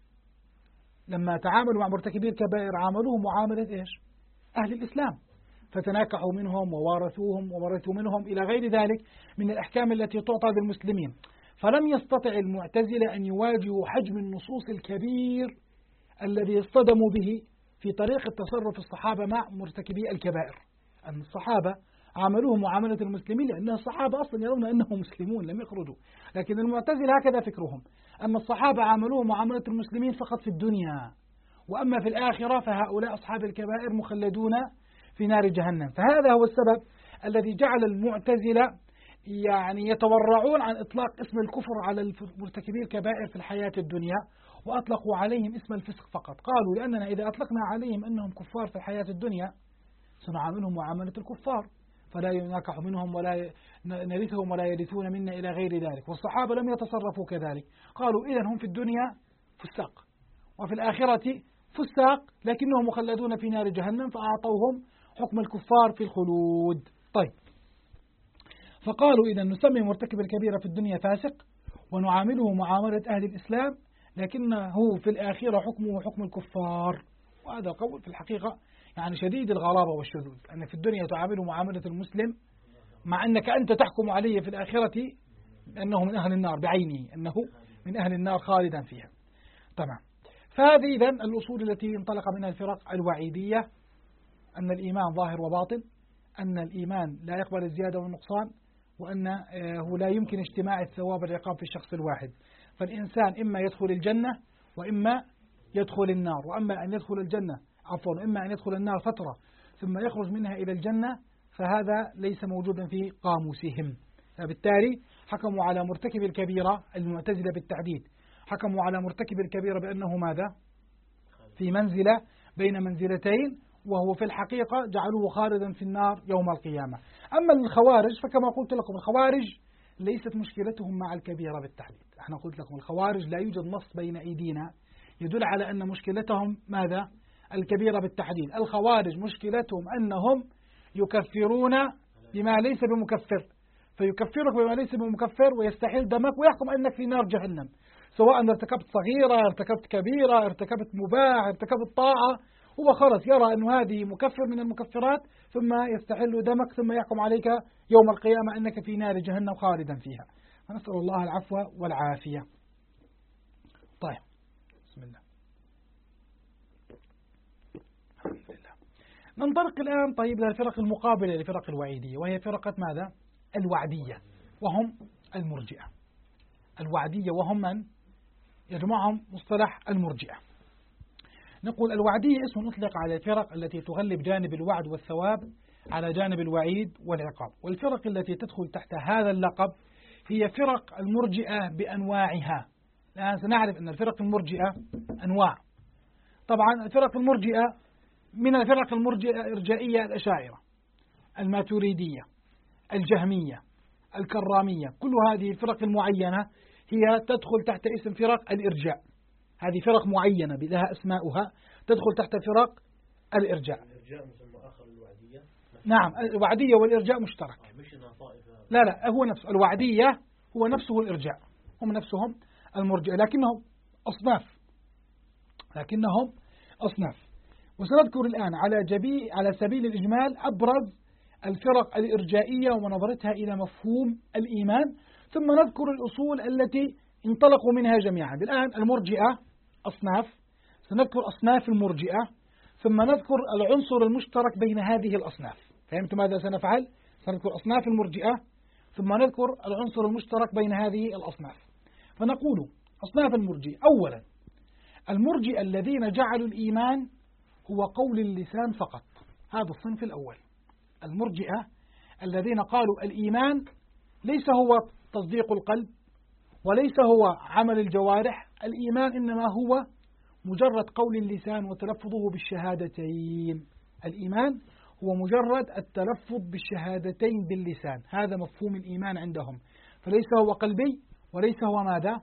[SPEAKER 1] لما تعاملوا مع مرتكبي الكبائر عاملوهم معاملة إيش؟ أهل الإسلام، فتناكحوا منهم ووارثوهم وورثوا منهم إلى غير ذلك من الأحكام التي تعطى للمسلمين. فلم يستطع المعتزلة أن يواجهوا حجم النصوص الكبير الذي اصطدموا به في طريقة تصرف الصحابة مع مرتكبي الكبائر. أن الصحابة عاملوهم معاملة المسلمين لأن الصحابة أصلا يرون أنهم مسلمون لم يخرجوا، لكن المعتزلة هكذا فكرهم، أن الصحابة عاملوهم معاملة المسلمين فقط في الدنيا، وأما في الآخرة فهؤلاء أصحاب الكبائر مخلدون في نار جهنم. فهذا هو السبب الذي جعل المعتزلة يعني يتورعون عن إطلاق اسم الكفر على مرتكبي الكبائر في الحياة الدنيا، وأطلقوا عليهم اسم الفسق فقط. قالوا لأننا إذا أطلقنا عليهم أنهم كفار في الحياة الدنيا سنعاملهم معاملة الكفار، فلا يناكح منهم ولا نرثهم ولا يرثون منا إلى غير ذلك. والصحابة لم يتصرفوا كذلك، قالوا إذن هم في الدنيا فساق وفي الآخرة فساق لكنهم مخلدون في نار جهنم، فأعطوهم حكم الكفار في الخلود. طيب، فقالوا إذن نسمي مرتكب الكبيرة في الدنيا فاسق ونعامله معاملة أهل الإسلام، لكنه في الآخرة حكمه حكم الكفار. وهذا القول في الحقيقة يعني شديد الغرابة والشذوذ، أن في الدنيا تعامله معاملة المسلم مع أنك أنت تحكم عليه في الآخرة أنه من أهل النار بعينه، أنه من أهل النار خالدا فيها. تمام. فهذه إذن الأصول التي انطلق منها الفرق الوعيدية، أن الإيمان ظاهر وباطن، أن الإيمان لا يقبل الزيادة والنقصان، وأنه لا يمكن اجتماع الثواب والعقاب في الشخص الواحد، فالإنسان إما يدخل الجنة وإما يدخل النار، وأما أن يدخل الجنة إما أن يدخل النار فترة ثم يخرج منها إلى الجنة، فهذا ليس موجودا في قاموسهم. فبالتالي حكموا على مرتكب الكبيرة المعتزلة بالتحديد، حكموا على مرتكب الكبيرة بأنه ماذا؟ في منزلة بين منزلتين، وهو في الحقيقة جعلوه خالدا في النار يوم القيامة. أما الخوارج فكما قلت لكم الخوارج ليست مشكلتهم مع الكبيرة بالتحديد. احنا قلت لكم الخوارج لا يوجد نص بين أيدينا يدل على أن مشكلتهم ماذا؟ الكبيرة بالتحديد. الخوارج مشكلتهم أنهم يكفرون بما ليس بمكفر، فيكفرك بما ليس بمكفر ويستحيل دمك ويحكم أنك في نار جهنم، سواء ارتكبت صغيرة، ارتكبت كبيرة، ارتكبت مباح، ارتكبت طاعة، هو خلص يرى أن هذه مكفر من المكفرات ثم يستحل دمك ثم يحكم عليك يوم القيامة أنك في نار جهنم خالدا فيها. فنسأل الله العفو والعافية. طيب، بسم الله. الحمد لله. ننطلق الآن طيب للفرق المقابلة لفرق الوعيدية، وهي فرقة ماذا؟ الوعدية، وهم المرجئة. الوعدية وهم من؟ يجمعهم مصطلح المرجئة. نقول الوعدية اسم أطلق على الفرق التي تغلب جانب الوعد والثواب على جانب الوعيد والعقاب، والفرق التي تدخل تحت هذا اللقب هي فرق المرجئة بأنواعها. الآن سنعرف أن الفرق المرجئة أنواع. طبعا الفرق المرجئة من الفرق المرجئة الإرجائية الأشاعرة، الماتريدية، الجهمية، الكرامية، كل هذه الفرق المعينة هي تدخل تحت اسم فرق الإرجاء. هذه فرق معينة لها أسماؤها تدخل تحت فرق الإرجاء.
[SPEAKER 2] الإرجاء مسمى آخر الوعدية.
[SPEAKER 1] نعم، الوعدية والإرجاء مشترك. لا هو نفس الوعدية هو نفسه الإرجاء، هم نفسهم المرجئة، لكنهم أصناف. وسنذكر الآن على سبيل الإجمال أبرز الفرق الإرجائية ونظرتها إلى مفهوم الإيمان، ثم نذكر الأصول التي انطلقوا منها جميعا. الآن المرجئة أصناف، سنذكر أصناف المرجئة، ثم نذكر العنصر المشترك بين هذه الأصناف. فهمتم ماذا سنفعل؟ سنذكر أصناف المرجئة ثم نذكر العنصر المشترك بين هذه الأصناف. فنقول أصناف المرجئة: أولا المرجئة الذين جعلوا الإيمان هو قول اللسان فقط، هذا الصنف الأول. المرجئة الذين قالوا الإيمان ليس هو تصديق القلب وليس هو عمل الجوارح، الإيمان إنما هو مجرد قول اللسان وتلفظه بالشهادتين. الإيمان هو مجرد التلفظ بالشهادتين باللسان، هذا مفهوم الإيمان عندهم، فليس هو قلبي وليس هو ماذا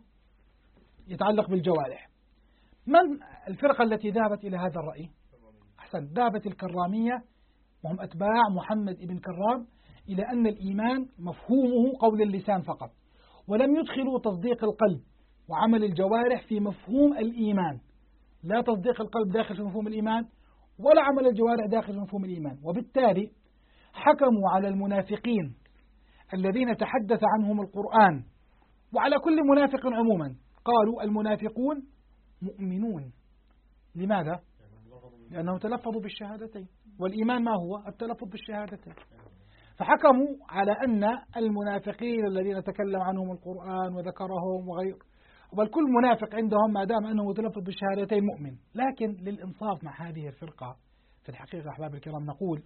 [SPEAKER 1] يتعلق بالجوارح. من الفرقة التي ذهبت إلى هذا الرأي؟ أحسن، ذهبت الكرامية، وهم أتباع محمد بن كرام، إلى أن الإيمان مفهومه قول اللسان فقط، ولم يدخلوا تصديق القلب وعمل الجوارح في مفهوم الإيمان، لا تصديق القلب داخل في مفهوم الإيمان ولا عمل الجوارح داخل في مفهوم الإيمان. وبالتالي حكموا على المنافقين الذين تحدث عنهم القرآن وعلى كل منافق عموما، قالوا المنافقون مؤمنون. لماذا؟ لأنهم تلفظوا بالشهادتين، والإيمان ما هو؟ التلفظ بالشهادتين. فحكموا على أن المنافقين الذين تكلم عنهم القرآن وذكرهم وغير، بل كل منافق عندهم ما دام أنه متلفظ بالشهادتين مؤمن. لكن للإنصاف مع هذه الفرقة في الحقيقة أحباب الكرام نقول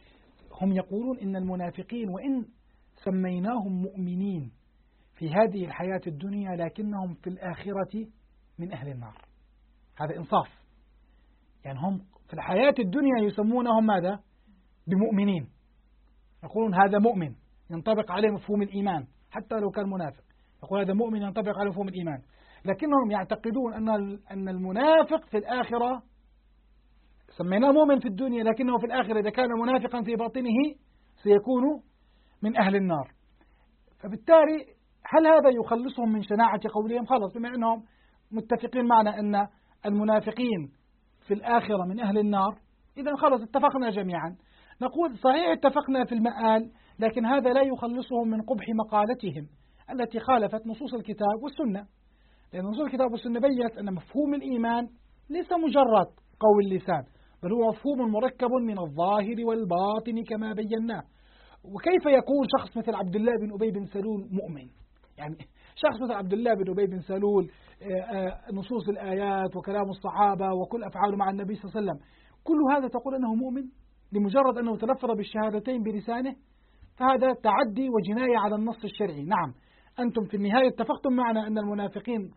[SPEAKER 1] هم يقولون إن المنافقين وإن سميناهم مؤمنين في هذه الحياة الدنيا لكنهم في الآخرة من أهل النار. هذا إنصاف، يعني هم في الحياة الدنيا يسمونهم ماذا؟ بمؤمنين، يقولون هذا مؤمن ينطبق عليه مفهوم الإيمان حتى لو كان منافق، يقول هذا مؤمن ينطبق عليه مفهوم الإيمان، لكنهم يعتقدون أن المنافق في الآخرة سميناه مؤمن في الدنيا لكنه في الآخرة إذا كان منافقا في باطنه سيكون من أهل النار. فبالتالي هل هذا يخلصهم من شناعة قولهم؟ خلص، بما أنهم متفقين معنا أن المنافقين في الآخرة من أهل النار، إذا خلص اتفقنا جميعا. نقول صحيح اتفقنا في المآل، لكن هذا لا يخلصهم من قبح مقالتهم التي خالفت نصوص الكتاب والسنة، لأن نصوص الكتاب والسنة بيّنت أن مفهوم الإيمان ليس مجرد قول اللسان، بل هو مفهوم مركب من الظاهر والباطن كما بيناه. وكيف يقول شخص مثل عبد الله بن أبي بن سلول مؤمن؟ يعني شخص مثل عبد الله بن أبي بن سلول نصوص الآيات وكلام الصحابة وكل أفعاله مع النبي صلى الله عليه وسلم، كل هذا تقول أنه مؤمن لمجرد أنه تلفظ بالشهادتين بلسانه؟ فهذا تعدي وجناية على النص الشرعي. نعم، أنتم في النهاية اتفقتم معنا أن المنافقين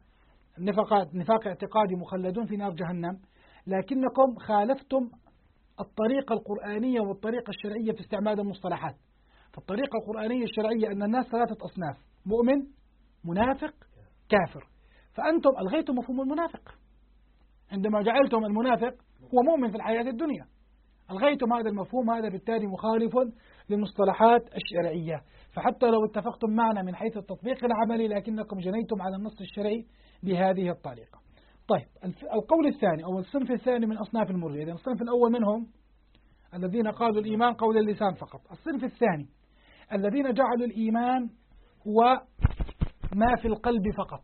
[SPEAKER 1] نفاق اعتقادي مخلدون في نار جهنم، لكنكم خالفتم الطريقة القرآنية والطريقة الشرعية في استعمال المصطلحات. فالطريقة القرآنية الشرعية أن الناس ثلاثة أصناف: مؤمن، منافق، كافر. فأنتم ألغيتم مفهوم المنافق عندما جعلتم المنافق هو مؤمن في الحياة الدنيا، ألغيتم هذا المفهوم، هذا بالتالي مخالف للمصطلحات الشرعية. فحتى لو اتفقتم معنا من حيث التطبيق العملي لكنكم جنيتم على النص الشرعي بهذه الطريقة. طيب، القول الثاني أو الصنف الثاني من أصناف المرجئة. إذن الصنف الأول منهم الذين قالوا الإيمان قول اللسان فقط. الصنف الثاني الذين جعلوا الإيمان هو ما في القلب فقط.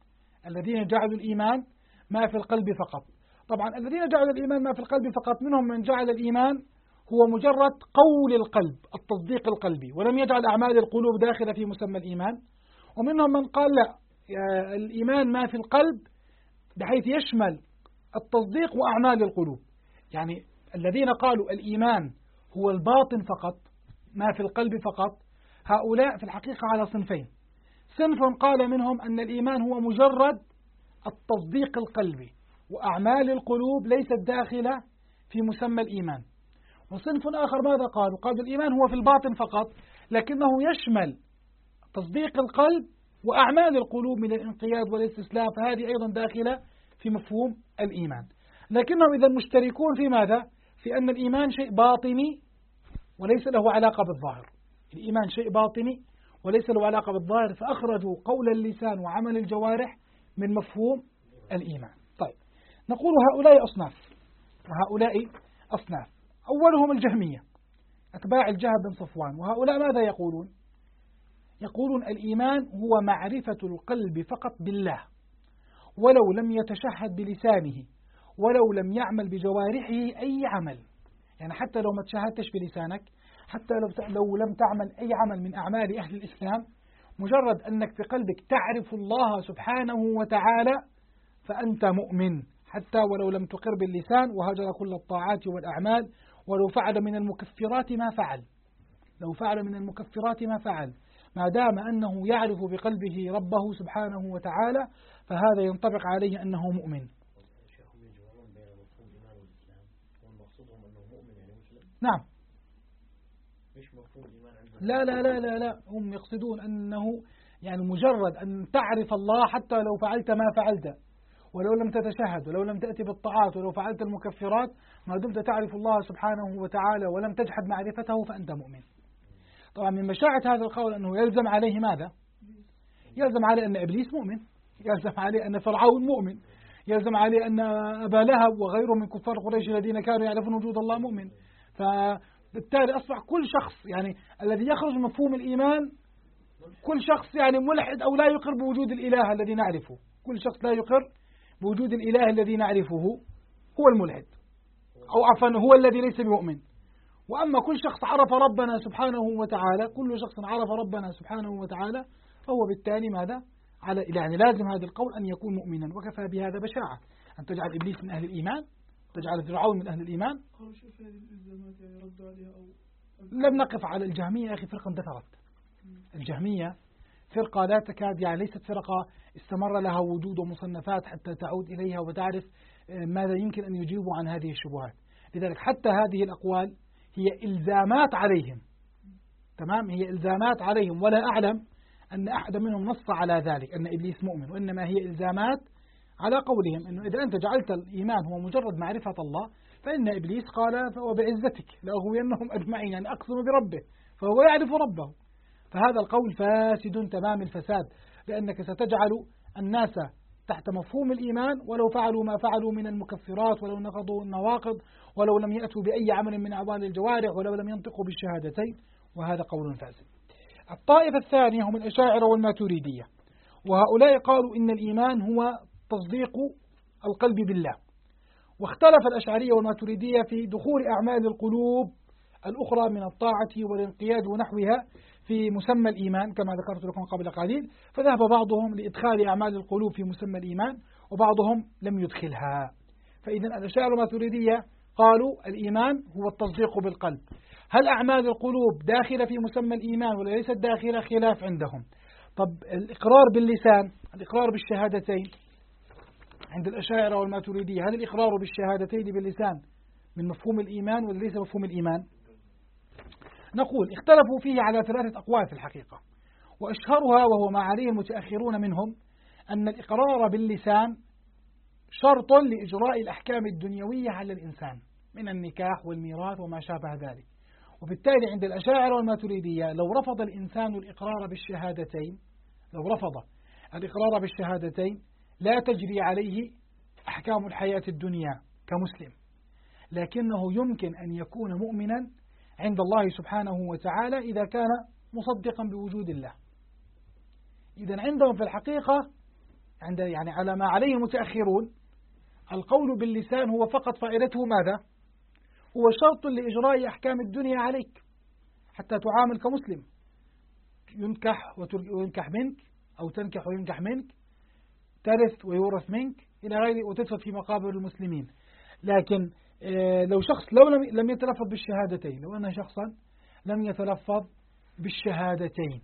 [SPEAKER 1] الذين جعلوا الإيمان ما في القلب فقط. طبعا الذين جعلوا الإيمان ما في القلب فقط منهم من جعل الإيمان هو مجرد قول القلب، التصديق القلبي، ولم يجعل أعمال القلوب داخلة في مسمى الإيمان. ومنهم من قال لا، الإيمان ما في القلب بحيث يشمل التصديق وأعمال القلوب. يعني الذين قالوا الإيمان هو الباطن فقط، ما في القلب فقط، هؤلاء في الحقيقة على صنفين. صنف قال منهم أن الإيمان هو مجرد التصديق القلبي وأعمال القلوب ليست داخلة في مسمى الإيمان. وصنف آخر ماذا قالوا؟ قالوا الإيمان هو في الباطن فقط لكنه يشمل تصديق القلب وأعمال القلوب من الانقياد والاستسلام، فهذه أيضا داخلة في مفهوم الإيمان. لكنهم إذا مشتركون في ماذا؟ في أن الإيمان شيء باطني وليس له علاقة بالظاهر. الإيمان شيء باطني وليس له علاقة بالظاهر، فأخرجوا قول اللسان وعمل الجوارح من مفهوم الإيمان. طيب، نقول هؤلاء أصناف. وهؤلاء أصناف. أولهم الجهمية أتباع الجهم بن صفوان، وهؤلاء ماذا يقولون؟ يقولون الإيمان هو معرفة القلب فقط بالله، ولو لم يتشهد بلسانه ولو لم يعمل بجوارحه أي عمل. يعني حتى لو ما تشهدتش بلسانك، حتى لو لم تعمل أي عمل من أعمال أهل الإسلام، مجرد أنك في قلبك تعرف الله سبحانه وتعالى فأنت مؤمن، حتى ولو لم تقر باللسان وهجر كل الطاعات والأعمال، ولو فعل من المكفرات ما فعل، لو فعل من المكفرات ما فعل، ما دام أنه يعرف بقلبه ربه سبحانه وتعالى فهذا ينطبق عليه أنه مؤمن. نعم.
[SPEAKER 2] مش مفهوم الإيمان عندهم.
[SPEAKER 1] لا لا لا لا لا، هم يقصدون أنه يعني مجرد أن تعرف الله حتى لو فعلت ما فعلت، ولو لم تتشهد ولو لم تأتي بالطاعات ولو فعلت المكفرات، ما دمت تعرف الله سبحانه وتعالى ولم تجحد معرفته فأنت مؤمن. طبعا من مشاعة هذا القول أنه يلزم عليه ماذا؟ يلزم عليه أن إبليس مؤمن، يلزم عليه أن فرعون مؤمن، يلزم عليه أن أبا لهب وغيره من كفار قريش الذين كانوا يعرفون وجود الله مؤمن. فبالتالي أصبح كل شخص يعني الذي يخرج من مفهوم الإيمان، كل شخص يعني ملحد أو لا يقر بوجود الإله الذي نعرفه، كل شخص لا يقر بوجود الإله الذي نعرفه هو الملحد، أو عفوا هو الذي ليس بمؤمن. وأما كل شخص عرف ربنا سبحانه وتعالى، كل شخص عرف ربنا سبحانه وتعالى فهو بالتالي ماذا؟ يعني لازم هذا القول أن يكون مؤمنا، وكفى بهذا بشاعة أن تجعل إبليس من أهل الإيمان، تجعل فرعون من أهل الإيمان. لم نقف على الجهمية يا أخي، فرقة اندثرت. الجهمية فرقة لا تكاد، يعني ليست فرقة استمر لها وجود ومصنفات حتى تعود إليها وتعرف ماذا يمكن أن يجيبوا عن هذه الشبهات. لذلك حتى هذه الأقوال هي إلزامات عليهم، تمام، هي إلزامات عليهم، ولا أعلم أن أحد منهم نص على ذلك أن إبليس مؤمن، وإنما هي إلزامات على قولهم أنه إذا أنت جعلت الإيمان هو مجرد معرفة الله فإن إبليس قال وبعزتك لأغوينهم أجمعين، يعني أقسم بربه، فهو يعرف ربه. فهذا القول فاسد تمام الفساد، لأنك ستجعل الناس تحت مفهوم الإيمان ولو فعلوا ما فعلوا من المكفرات، ولو نقضوا النواقض، ولو لم يأتوا بأي عمل من أعمال الجوارح، ولو لم ينطقوا بالشهادتين، وهذا قول فاسد. الطائفة الثانية هم الأشاعرة والماتريدية، وهؤلاء قالوا إن الإيمان هو تصديق القلب بالله. واختلف الأشعرية والماتريدية في دخول أعمال القلوب الأخرى من الطاعة والانقياد ونحوها في مسمى الإيمان كما ذكرت لكم قبل قليل، فذهب بعضهم لإدخال أعمال القلوب في مسمى الإيمان وبعضهم لم يدخلها. فإذا الأشاعرة والماتريدية قالوا الإيمان هو التصديق بالقلب. هل أعمال القلوب داخلة في مسمى الإيمان ولا ليست داخلة؟ خلاف عندهم. طب الإقرار باللسان، الإقرار بالشهادتين عند الأشاعرة والماتريدية، هل الإقرار بالشهادتين باللسان من مفهوم الإيمان ولا ليس مفهوم الإيمان؟ نقول اختلفوا فيه على 3 أقوال في الحقيقة، وأشهرها وهو ما عليه المتأخرون منهم أن الإقرار باللسان شرط لإجراء الأحكام الدنيوية على الإنسان من النكاح والميراث وما شابه ذلك. وبالتالي عند الأشاعرة والماتريدية لو رفض الإنسان الإقرار بالشهادتين، لو رفض الإقرار بالشهادتين لا تجري عليه أحكام الحياة الدنيا كمسلم، لكنه يمكن أن يكون مؤمنا عند الله سبحانه وتعالى إذا كان مصدقا بوجود الله. إذن عندهم في الحقيقة يعني على ما عليه المتأخرون القول باللسان هو فقط فائدته ماذا؟ هو شرط لإجراء أحكام الدنيا عليك حتى تعامل كمسلم، ينكح وينكح منك، أو تنكح وينكح منك، ترث ويورث منك إلى غيره، وتدفع في مقابر المسلمين. لكن لو شخص لم يتلفظ بالشهادتين، لو أن شخصا لم يتلفظ بالشهادتين،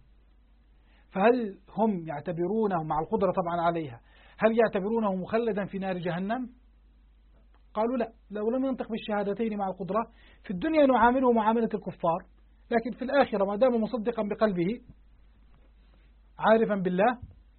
[SPEAKER 1] فهل هم يعتبرونه مع القدرة طبعا عليها، هل يعتبرونه مخلدا في نار جهنم؟ قالوا لا، لو لم ينطق بالشهادتين مع القدرة في الدنيا نعامله معاملة الكفار، لكن في الآخرة ما دام مصدقا بقلبه عارفا بالله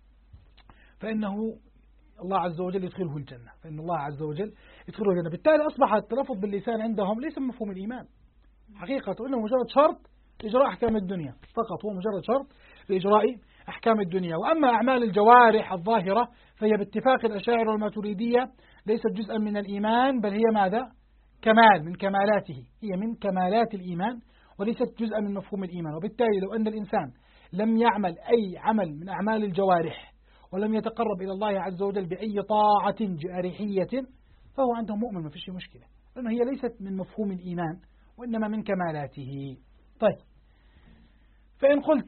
[SPEAKER 1] فإنه الله عز وجل يدخله الجنة، فإن الله عز وجل يدخله الجنة. بالتالي أصبح التلفظ باللسان عندهم ليس مفهوم الإيمان حقيقة، إنه مجرد شرط لإجراء أحكام الدنيا فقط، هو مجرد شرط لإجراء أحكام الدنيا. وأما أعمال الجوارح الظاهرة فهي باتفاق الأشاعرة والماتريدية ليست جزءا من الإيمان، بل هي ماذا؟ كمال من كمالاته، هي من كمالات الإيمان وليست جزءا من مفهوم الإيمان. وبالتالي لو أن الإنسان لم يعمل أي عمل من أعمال الجوارح ولم يتقرب إلى الله عز وجل بأي طاعة جارحية فهو عنده مؤمن، ما فيش مشكلة، لأنه هي ليست من مفهوم الإيمان وإنما من كمالاته. طيب، فإن قلت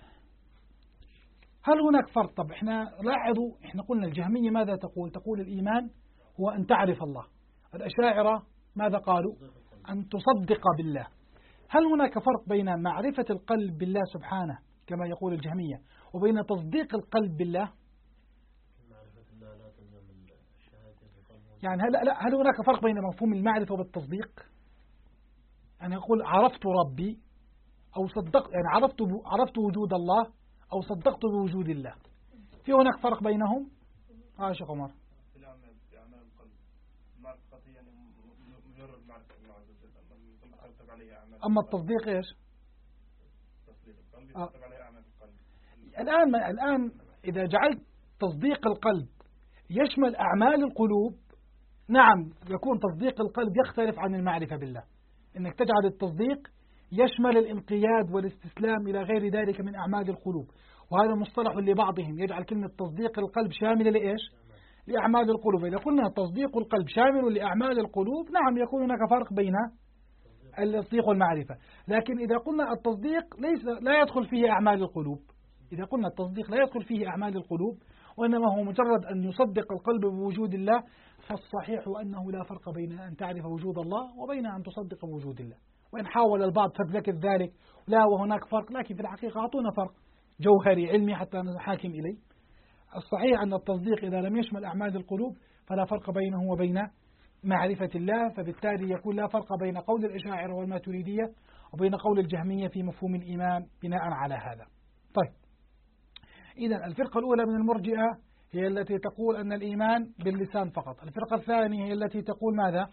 [SPEAKER 1] هل هناك فرق؟ طب احنا لاحظوا، احنا قلنا الجهمية ماذا تقول؟ تقول الإيمان هو أن تعرف الله. الأشاعرة ماذا قالوا؟ أن تصدق بالله. هل هناك فرق بين معرفة القلب بالله سبحانه كما يقول الجهمية وبين تصديق القلب بالله؟ يعني هل هناك فرق بين مفهوم المعرفة والتصديق؟ يعني يقول عرفت ربي أو صدقت، يعني عرفت وجود الله أو صدقت بوجود الله، في هناك فرق بينهم؟ شيخ عمر. أما التصديق إيش؟ الآن إذا جعلت تصديق القلب يشمل أعمال القلوب، نعم يكون تصديق القلب يختلف عن المعرفة بالله. إنك تجعل التصديق يشمل الانقياد والاستسلام إلى غير ذلك من أعمال القلوب، وهذا مصطلح لبعضهم يجعل كلمة تصديق القلب شاملة لإيش؟ لأعمال القلوب. إذا قلنا تصديق القلب شامل لأعمال القلوب، نعم يكون هناك فرق بين التصديق والمعرفة. لكن إذا قلنا التصديق لا يدخل فيه أعمال القلوب، إذا قلنا التصديق لا يدخل فيه أعمال القلوب وإنما هو مجرد أن يصدق القلب بوجود الله، فالصحيح أنه لا فرق بين أن تعرف وجود الله وبين أن تصدق بوجود الله. وإن حاول البعض فذكر ذلك لا وهناك فرق، لكن في الحقيقة أعطونا فرق جوهري علمي حتى نحاكم إليه. الصحيح أن التصديق إذا لم يشمل أعمال القلوب فلا فرق بينه وبين معرفة الله، فبالتالي يكون لا فرق بين قول الأشاعرة والماتريدية وبين قول الجهمية في مفهوم الإيمان بناء على هذا. طيب، إذن الفرقة الأولى من المرجئة هي التي تقول أن الإيمان باللسان فقط. الفرقة الثانية هي التي تقول ماذا؟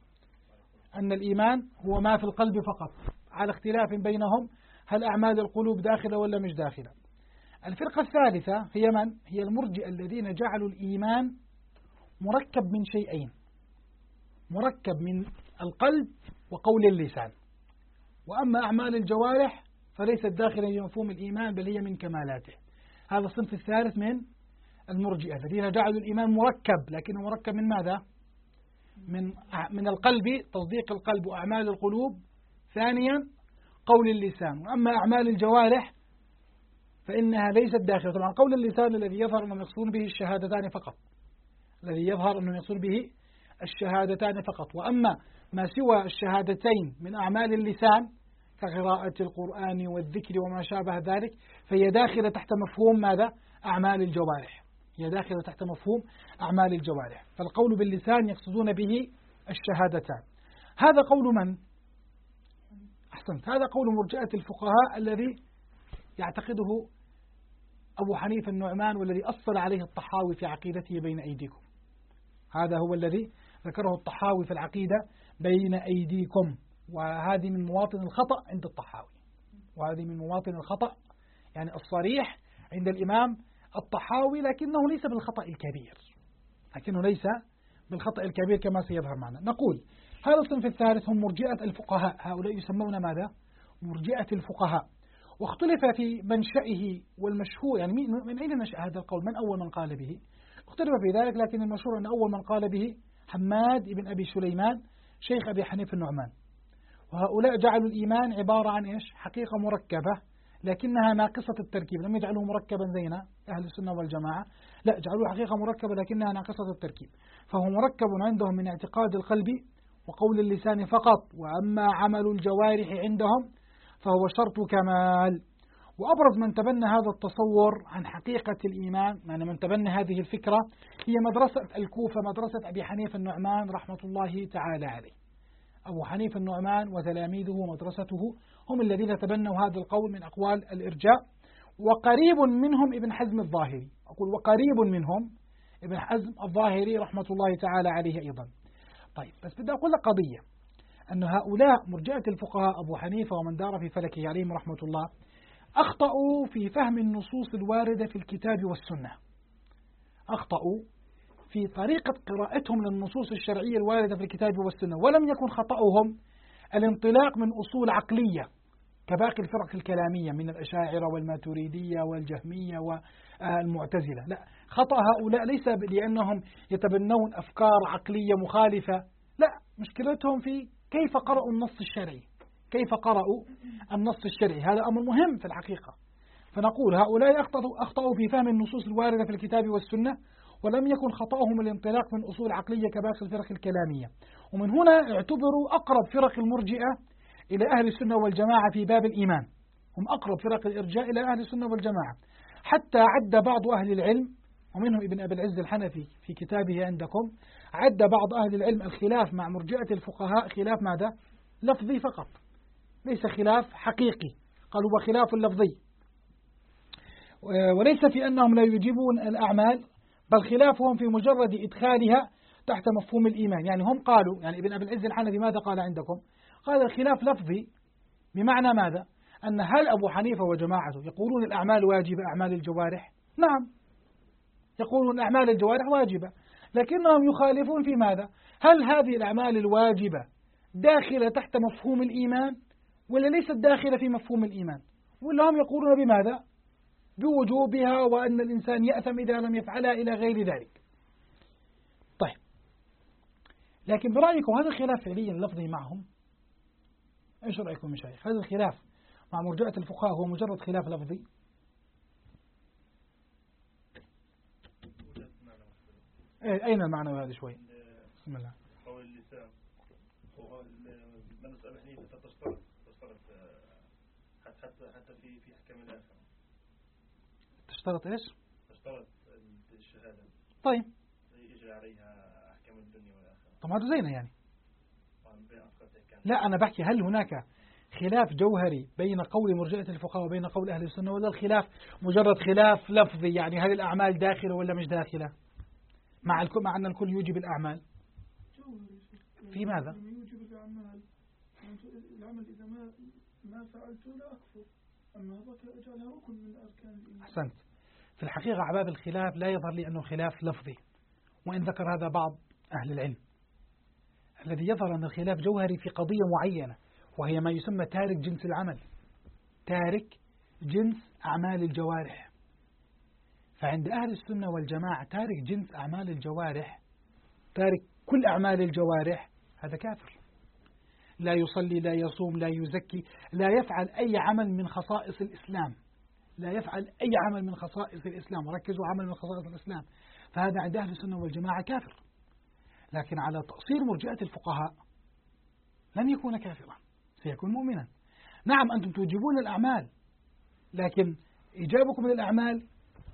[SPEAKER 1] أن الإيمان هو ما في القلب فقط، على اختلاف بينهم هل أعمال القلوب داخلة ولا مش داخلة. الفرقة الثالثة هي من؟ هي المرجئة الذين جعلوا الإيمان مركب من شيئين، مركب من القلب وقول اللسان، وأما أعمال الجوارح فليست داخلة في مفهوم الإيمان بل هي من كمالاته. هذا الصنف الثالث من المرجئة الذين جعلوا الإيمان مركب، لكنه مركب من ماذا؟ من القلب، تصديق القلب وأعمال القلوب، ثانيا قول اللسان، وأما أعمال الجوارح فإنها ليست داخلة. طبعا قول اللسان الذي يظهر أنهم يقصدون به الشهادتان فقط، الذي يظهر أنهم يقصدون به الشهادتان فقط، وأما ما سوى الشهادتين من أعمال اللسان كقراءة القرآن والذكر وما شابه ذلك فهي داخلة تحت مفهوم ماذا؟ أعمال الجوارح، هي داخلة تحت مفهوم أعمال الجوارح. فالقول باللسان يقصدون به الشهادتان. هذا قول من؟ أحسنت، هذا قول مرجئة الفقهاء الذي يعتقده أبو حنيفة النعمان والذي أصل عليه الطحاوي في عقيدته بين أيديكم. هذا هو الذي ذكره الطحاوي في العقيدة بين أيديكم، وهذه من مواطن الخطأ عند الطحاوي، وهذه من مواطن الخطأ يعني الصريح عند الإمام الطحاوي، لكنه ليس بالخطأ الكبير، لكنه ليس بالخطأ الكبير كما سيظهر معنا. نقول هذا الصنف الثالث هم مرجئة الفقهاء، هؤلاء يسمون ماذا؟ مرجئة الفقهاء. واختلف في منشأه والمشهور، يعني من أين نشأ هذا القول؟ من أول من قال به؟ اختلف في ذلك، لكن المشهور أن أول من قال به حماد بن أبي سليمان شيخ أبي حنيفة النعمان. وهؤلاء جعلوا الإيمان عبارة عن إيش؟ حقيقة مركبة لكنها ناقصة التركيب، لم يجعلوه مركبا زينا أهل السنة والجماعة، لا، جعلوه حقيقة مركبة لكنها ناقصة التركيب. فهو مركب عندهم من اعتقاد القلب وقول اللسان فقط، وأما عمل الجوارح عندهم فهو شرط كمال. وأبرز من تبنى هذا التصور عن حقيقة الإيمان، يعني من تبنى هذه الفكرة، هي مدرسة الكوفة، مدرسة أبي حنيفة النعمان رحمة الله تعالى عليه. أبو حنيفة النعمان وتلاميذه ومدرسته هم الذين تبنوا هذا القول من أقوال الإرجاء، وقريب منهم ابن حزم الظاهري، أقول وقريب منهم ابن حزم الظاهري رحمة الله تعالى عليه أيضا. طيب، بس بدي أقول لك قضية، أن هؤلاء مرجئة الفقهاء أبو حنيفة ومن دار في فلكه عليهم رحمة الله أخطأوا في فهم النصوص الواردة في الكتاب والسنة، أخطأوا في طريقة قراءتهم للنصوص الشرعية الواردة في الكتاب والسنة، ولم يكن خطأهم الانطلاق من أصول عقلية كباقي الفرق الكلامية من الأشاعرة والماتريدية والجهمية والمعتزلة. لا، خطأ هؤلاء ليس لأنهم يتبنون أفكار عقلية مخالفة، لا، مشكلتهم في كيف قرأوا النص الشرعي، كيف قرأوا النص الشرعي. هذا أمر مهم في الحقيقة. فنقول هؤلاء أخطأوا في فهم النصوص الواردة في الكتاب والسنة، ولم يكن خطأهم الانطلاق من أصول عقلية كباقي الفرق الكلامية. ومن هنا اعتبروا أقرب فرق المرجئة إلى أهل السنة والجماعة في باب الإيمان، هم أقرب فرق الإرجاء إلى أهل السنة والجماعة، حتى عد بعض أهل العلم ومنهم ابن أبي العز الحنفي في كتابه عندكم، عد بعض أهل العلم الخلاف مع مرجئة الفقهاء خلاف ماذا؟ لفظي فقط، ليس خلاف حقيقي، قالوا هو خلاف لفظي، وليس في أنهم لا يجيبون الأعمال، بل خلافهم في مجرد إدخالها تحت مفهوم الإيمان. يعني هم قالوا، يعني ابن أبي العز الحنفي ماذا قال عندكم؟ قال الخلاف لفظي، بمعنى ماذا؟ أن هل أبو حنيفة وجماعته يقولون الأعمال واجبة أعمال الجوارح؟ نعم، يقولون أعمال الجوارح واجبة، لكنهم يخالفون في ماذا؟ هل هذه الأعمال الواجبة داخلة تحت مفهوم الإيمان ولا ليست داخلة في مفهوم الإيمان؟ ولا هم يقولون بماذا؟ بوجوبها، وأن الإنسان يأثم إذا لم يفعلها إلى غير ذلك. طيب، لكن برأيكم هذا الخلاف فعليا لفظي معهم؟ إيش رأيكم مشايخ؟ هذا الخلاف مع مرجئة الفقهاء هو مجرد خلاف لفظي؟ أين المعنى هذا شوي؟ بسم الله.
[SPEAKER 2] قول اللسان من نسأل حنيفة تشترط حتى في أحكام الآخرة.
[SPEAKER 1] تشترط إيش؟
[SPEAKER 2] تشترط الشهادة.
[SPEAKER 1] طيب.
[SPEAKER 2] يجري عليها أحكام الدنيا والآخرة.
[SPEAKER 1] طب هذا زينا يعني. لا، أنا بحكي هل هناك خلاف جوهري بين قول مرجئة الفقهاء وبين قول أهل السنة، ولا الخلاف مجرد خلاف لفظي؟ يعني هل الأعمال داخلة ولا مش داخلة؟ مع أن الكل يوجب الأعمال. في ماذا؟
[SPEAKER 3] يوجب الأعمال، العمل إذا ما فعلته لا أكفر، أما هذا أجعلها ركن من أركان الإيمان.
[SPEAKER 1] أحسنت. في الحقيقة عباب الخلاف لا يظهر لي أنه خلاف لفظي، وإن ذكر هذا بعض أهل العلم. الذي يظهر أن الخلاف جوهري في قضية معينة، وهي ما يسمى تارك جنس العمل، تارك جنس أعمال الجوارح. فعند أهل السنة والجماعة تارك جنس أعمال الجوارح، تارك كل أعمال الجوارح، هذا كافر، لا يصلي لا يصوم لا يزكي، لا يفعل أي عمل من خصائص الإسلام، لا يفعل أي عمل من خصائص الإسلام، وركزوا عمل من خصائص الإسلام، فهذا عند أهل السنة والجماعة كافر. لكن على تقصير مرجئة الفقهاء لن يكون كافرا، سيكون مؤمنا. نعم، أنتم توجبون الأعمال، لكن إيجابكم للأعمال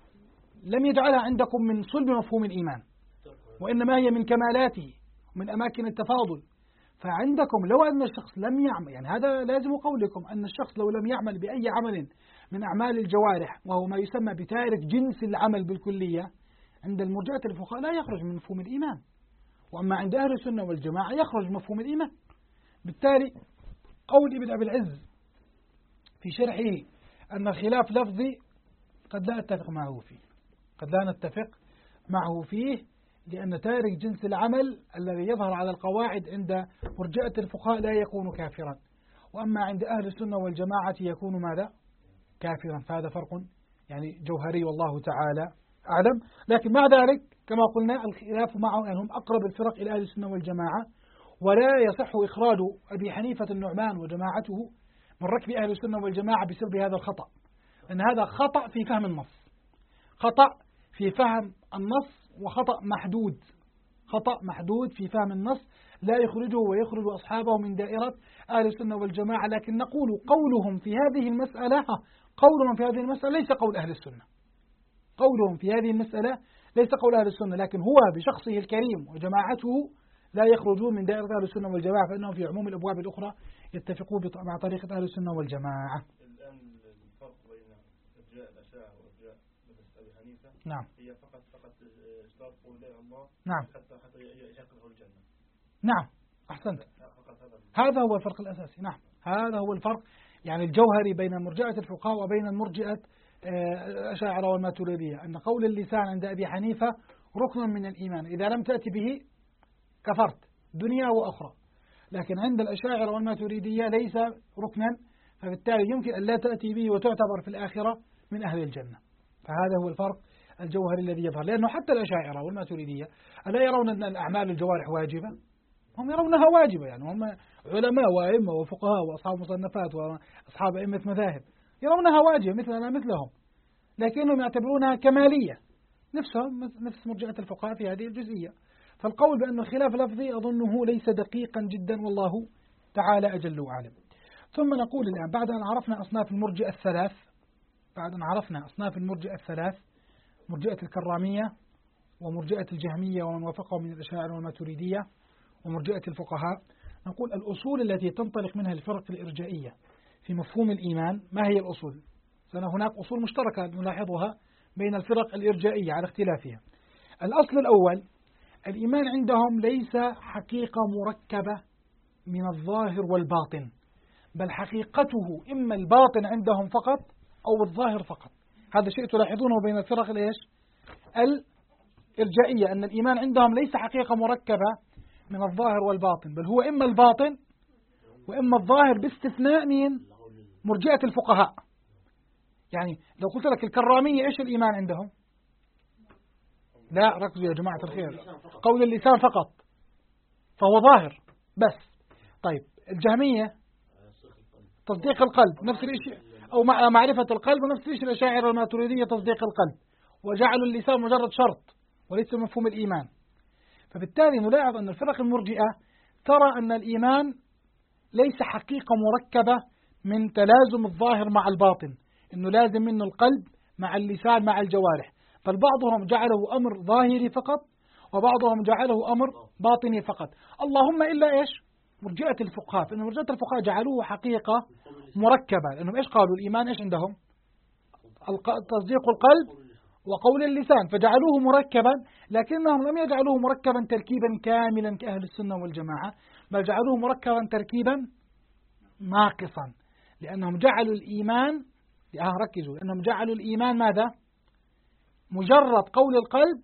[SPEAKER 1] لم يجعلها عندكم من صلب مفهوم الإيمان، وإنما هي من كمالاته ومن أماكن التفاضل. فعندكم لو أن الشخص لم يعمل، يعني هذا لازم قولكم أن الشخص لو لم يعمل بأي عمل من أعمال الجوارح، وهو ما يسمى بتارك جنس العمل بالكلية، عند المرجئة الفقهاء لا يخرج من مفهوم الإيمان، وأما عند أهل السنة والجماعة يخرج مفهوم الإيمان. بالتالي قول ابن أبي العز في شرحه أن الخلاف لفظي قد لا أتفق معه فيه، قد لا نتفق معه فيه، لأن تارك جنس العمل الذي يظهر على القواعد عند مرجئة الفقهاء لا يكون كافرا، وأما عند أهل السنة والجماعة يكون ماذا؟ كافرا. فهذا فرق يعني جوهري والله تعالى أعلم. لكن مع ذلك كما قلنا الخلاف معهم أنهم أقرب الفرق إلى أهل السنة والجماعة، ولا يصح إخراج أبي حنيفة النعمان وجماعته من ركب أهل السنة والجماعة بسبب هذا الخطأ، أن هذا خطأ في فهم النص، خطأ في فهم النص، وخطأ محدود، خطأ محدود في فهم النص لا يخرجه ويخرج أصحابه من دائرة أهل السنة والجماعة. لكن نقول قولهم في هذه المسألة، قولهم في هذه المسألة ليس قول أهل السنة، قولهم في هذه المسألة ليس قول أهل السنة، لكن هو بشخصه الكريم وجماعته لا يخرجون من دائرة أهل السنة والجماعة، فإنهم في عموم الأبواب الأخرى يتفقون مع طريقة أهل السنة والجماعة.
[SPEAKER 2] الآن الفرق بين إرجاء الأشاعرة وإرجاء أبي حنيفة
[SPEAKER 1] نعم
[SPEAKER 2] هي فقط إشراف قول الله
[SPEAKER 1] نعم
[SPEAKER 2] حتى يشقه الجنة.
[SPEAKER 1] نعم أحسنت، هذا هو الفرق الأساسي. نعم هذا هو الفرق يعني الجوهري بين مرجئة الفقهاء وبين مرجئة الأشاعرة والماتريدية، أن قول اللسان عند أبي حنيفة ركن من الإيمان، إذا لم تأتي به كفرت دنيا وأخرى. لكن عند الأشاعرة والماتريدية ليس ركنا، فبالتالي يمكن أن لا تأتي به وتعتبر في الآخرة من أهل الجنة. فهذا هو الفرق الجوهري الذي يظهر، لأنه حتى الأشاعرة والماتريدية ألا يرون أن الأعمال الجوارح واجبة؟ هم يرونها واجبة، يعني هم علماء وأئمة وفقهاء وأصحاب مصنفات وأصحاب أئمة مذاهب يرونها واجبة مثلنا مثلهم، لكنهم يعتبرونها كمالية نفسهم، نفس مرجئة الفقهاء في هذه الجزئية. فالقول بأنه خلاف لفظي أظنه ليس دقيقا جدا، والله تعالى أجل وأعلم. ثم نقول الآن بعد أن عرفنا أصناف المرجئة الثلاث، مرجئة الكرامية ومرجئة الجهمية ومن وافقهم من الأشاعرة والماتريدية ومرجئة الفقهاء، نقول الأصول التي تنطلق منها الفرق الإرجائية في مفهوم الإيمان. ما هي الأصول؟ هناك أصول مشتركة نلاحظها بين الفرق الإرجائية على اختلافها. الأصل الأول: الإيمان عندهم ليس حقيقة مركبة من الظاهر والباطن، بل حقيقته إما الباطن عندهم فقط أو الظاهر فقط. هذا شيء تلاحظونه بين الفرق الإرجائية، أن الإيمان عندهم ليس حقيقة مركبة من الظاهر والباطن، بل هو إما الباطن وإما الظاهر، باستثناء من مرجئة الفقهاء. يعني لو قلت لك الكرامية إيش الإيمان عندهم؟ لا، ركزوا يا جماعة الخير، قول اللسان فقط فهو ظاهر بس. طيب الجهمية تصديق القلب نفس الشيء، أو معرفة القلب، ونفس الشيء الأشاعرة والماتريدية تصديق القلب، وجعلوا اللسان مجرد شرط وليس مفهوم الإيمان. فبالتالي نلاحظ أن الفرق المرجئة ترى أن الإيمان ليس حقيقة مركبة من تلازم الظاهر مع الباطن، إنه لازم منه القلب مع اللسان مع الجوارح، بل بعضهم جعله أمر ظاهري فقط وبعضهم جعله أمر باطني فقط. اللهم إلا إيش؟ مرجئة الفقهاء، فإن مرجئة الفقهاء جعلوه حقيقة مركبة، لأنهم إيش قالوا؟ الإيمان إيش عندهم؟ تصديق القلب وقول اللسان، فجعلوه مركبا، لكنهم لم يجعلوه مركبا تركيبا كاملا كأهل السنة والجماعة، بل جعلوه مركبا تركيبا ناقصا، لأنهم جعلوا الإيمان ركزوا، لأنهم جعلوا الإيمان ماذا؟ مجرد قول القلب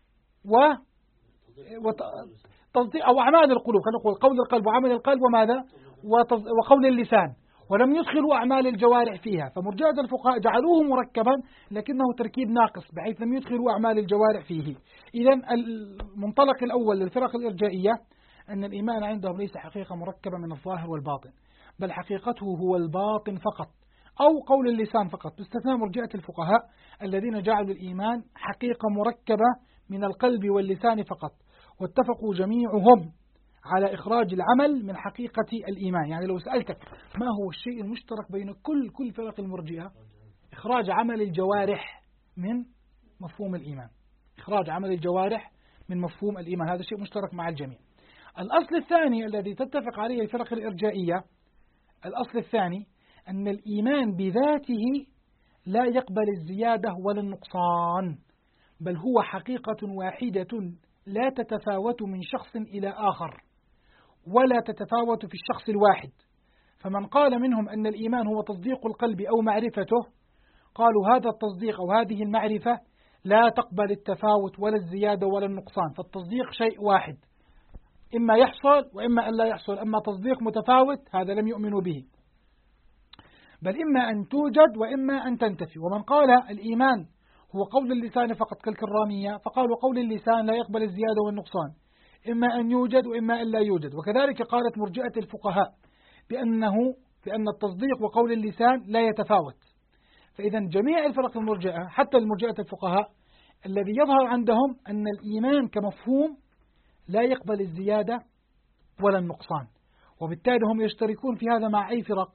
[SPEAKER 1] وتصديق أو أعمال القلوب، خلينا نقول قول القلب وعمل القلب وماذا؟ وقول اللسان، ولم يدخلوا أعمال الجوارح فيها. فمرجئة الفقهاء جعلوه مركبا لكنه تركيب ناقص بحيث لم يدخلوا أعمال الجوارح فيه. إذن المنطلق الأول للفرق الإرجائية أن الإيمان عندهم ليس حقيقة مركبة من الظاهر والباطن، بل حقيقته هو الباطن فقط أو قول اللسان فقط، باستثناء مرجئة الفقهاء الذين جعلوا الإيمان حقيقة مركبة من القلب واللسان فقط، واتفقوا جميعهم على إخراج العمل من حقيقة الإيمان. يعني لو سألتك ما هو الشيء المشترك بين كل فرق المرجئة؟ إخراج عمل الجوارح من مفهوم الإيمان، إخراج عمل الجوارح من مفهوم الإيمان، هذا شيء مشترك مع الجميع. الأصل الثاني الذي تتفق عليه الفرق الإرجائية، الأصل الثاني أن الإيمان بذاته لا يقبل الزيادة ولا النقصان، بل هو حقيقة واحدة لا تتفاوت من شخص إلى آخر ولا تتفاوت في الشخص الواحد. فمن قال منهم أن الإيمان هو تصديق القلب أو معرفته، قالوا هذا التصديق أو هذه المعرفة لا تقبل التفاوت ولا الزيادة ولا النقصان، فالتصديق شيء واحد، إما يحصل وإما أن لا يحصل. أما تصديق متفاوت هذا لم يؤمنوا به، بل إما أن توجد وإما أن تنتفي. ومن قال الإيمان هو قول اللسان فقط كالكرامية، فقالوا قول اللسان لا يقبل الزيادة والنقصان، إما أن يوجد وإما أن لا يوجد. وكذلك قالت مرجئة الفقهاء بأن التصديق وقول اللسان لا يتفاوت. فإذا جميع الفرق المرجئة حتى المرجئة الفقهاء الذي يظهر عندهم أن الإيمان كمفهوم لا يقبل الزيادة ولا النقصان، وبالتالي هم يشتركون في هذا مع أي فرق؟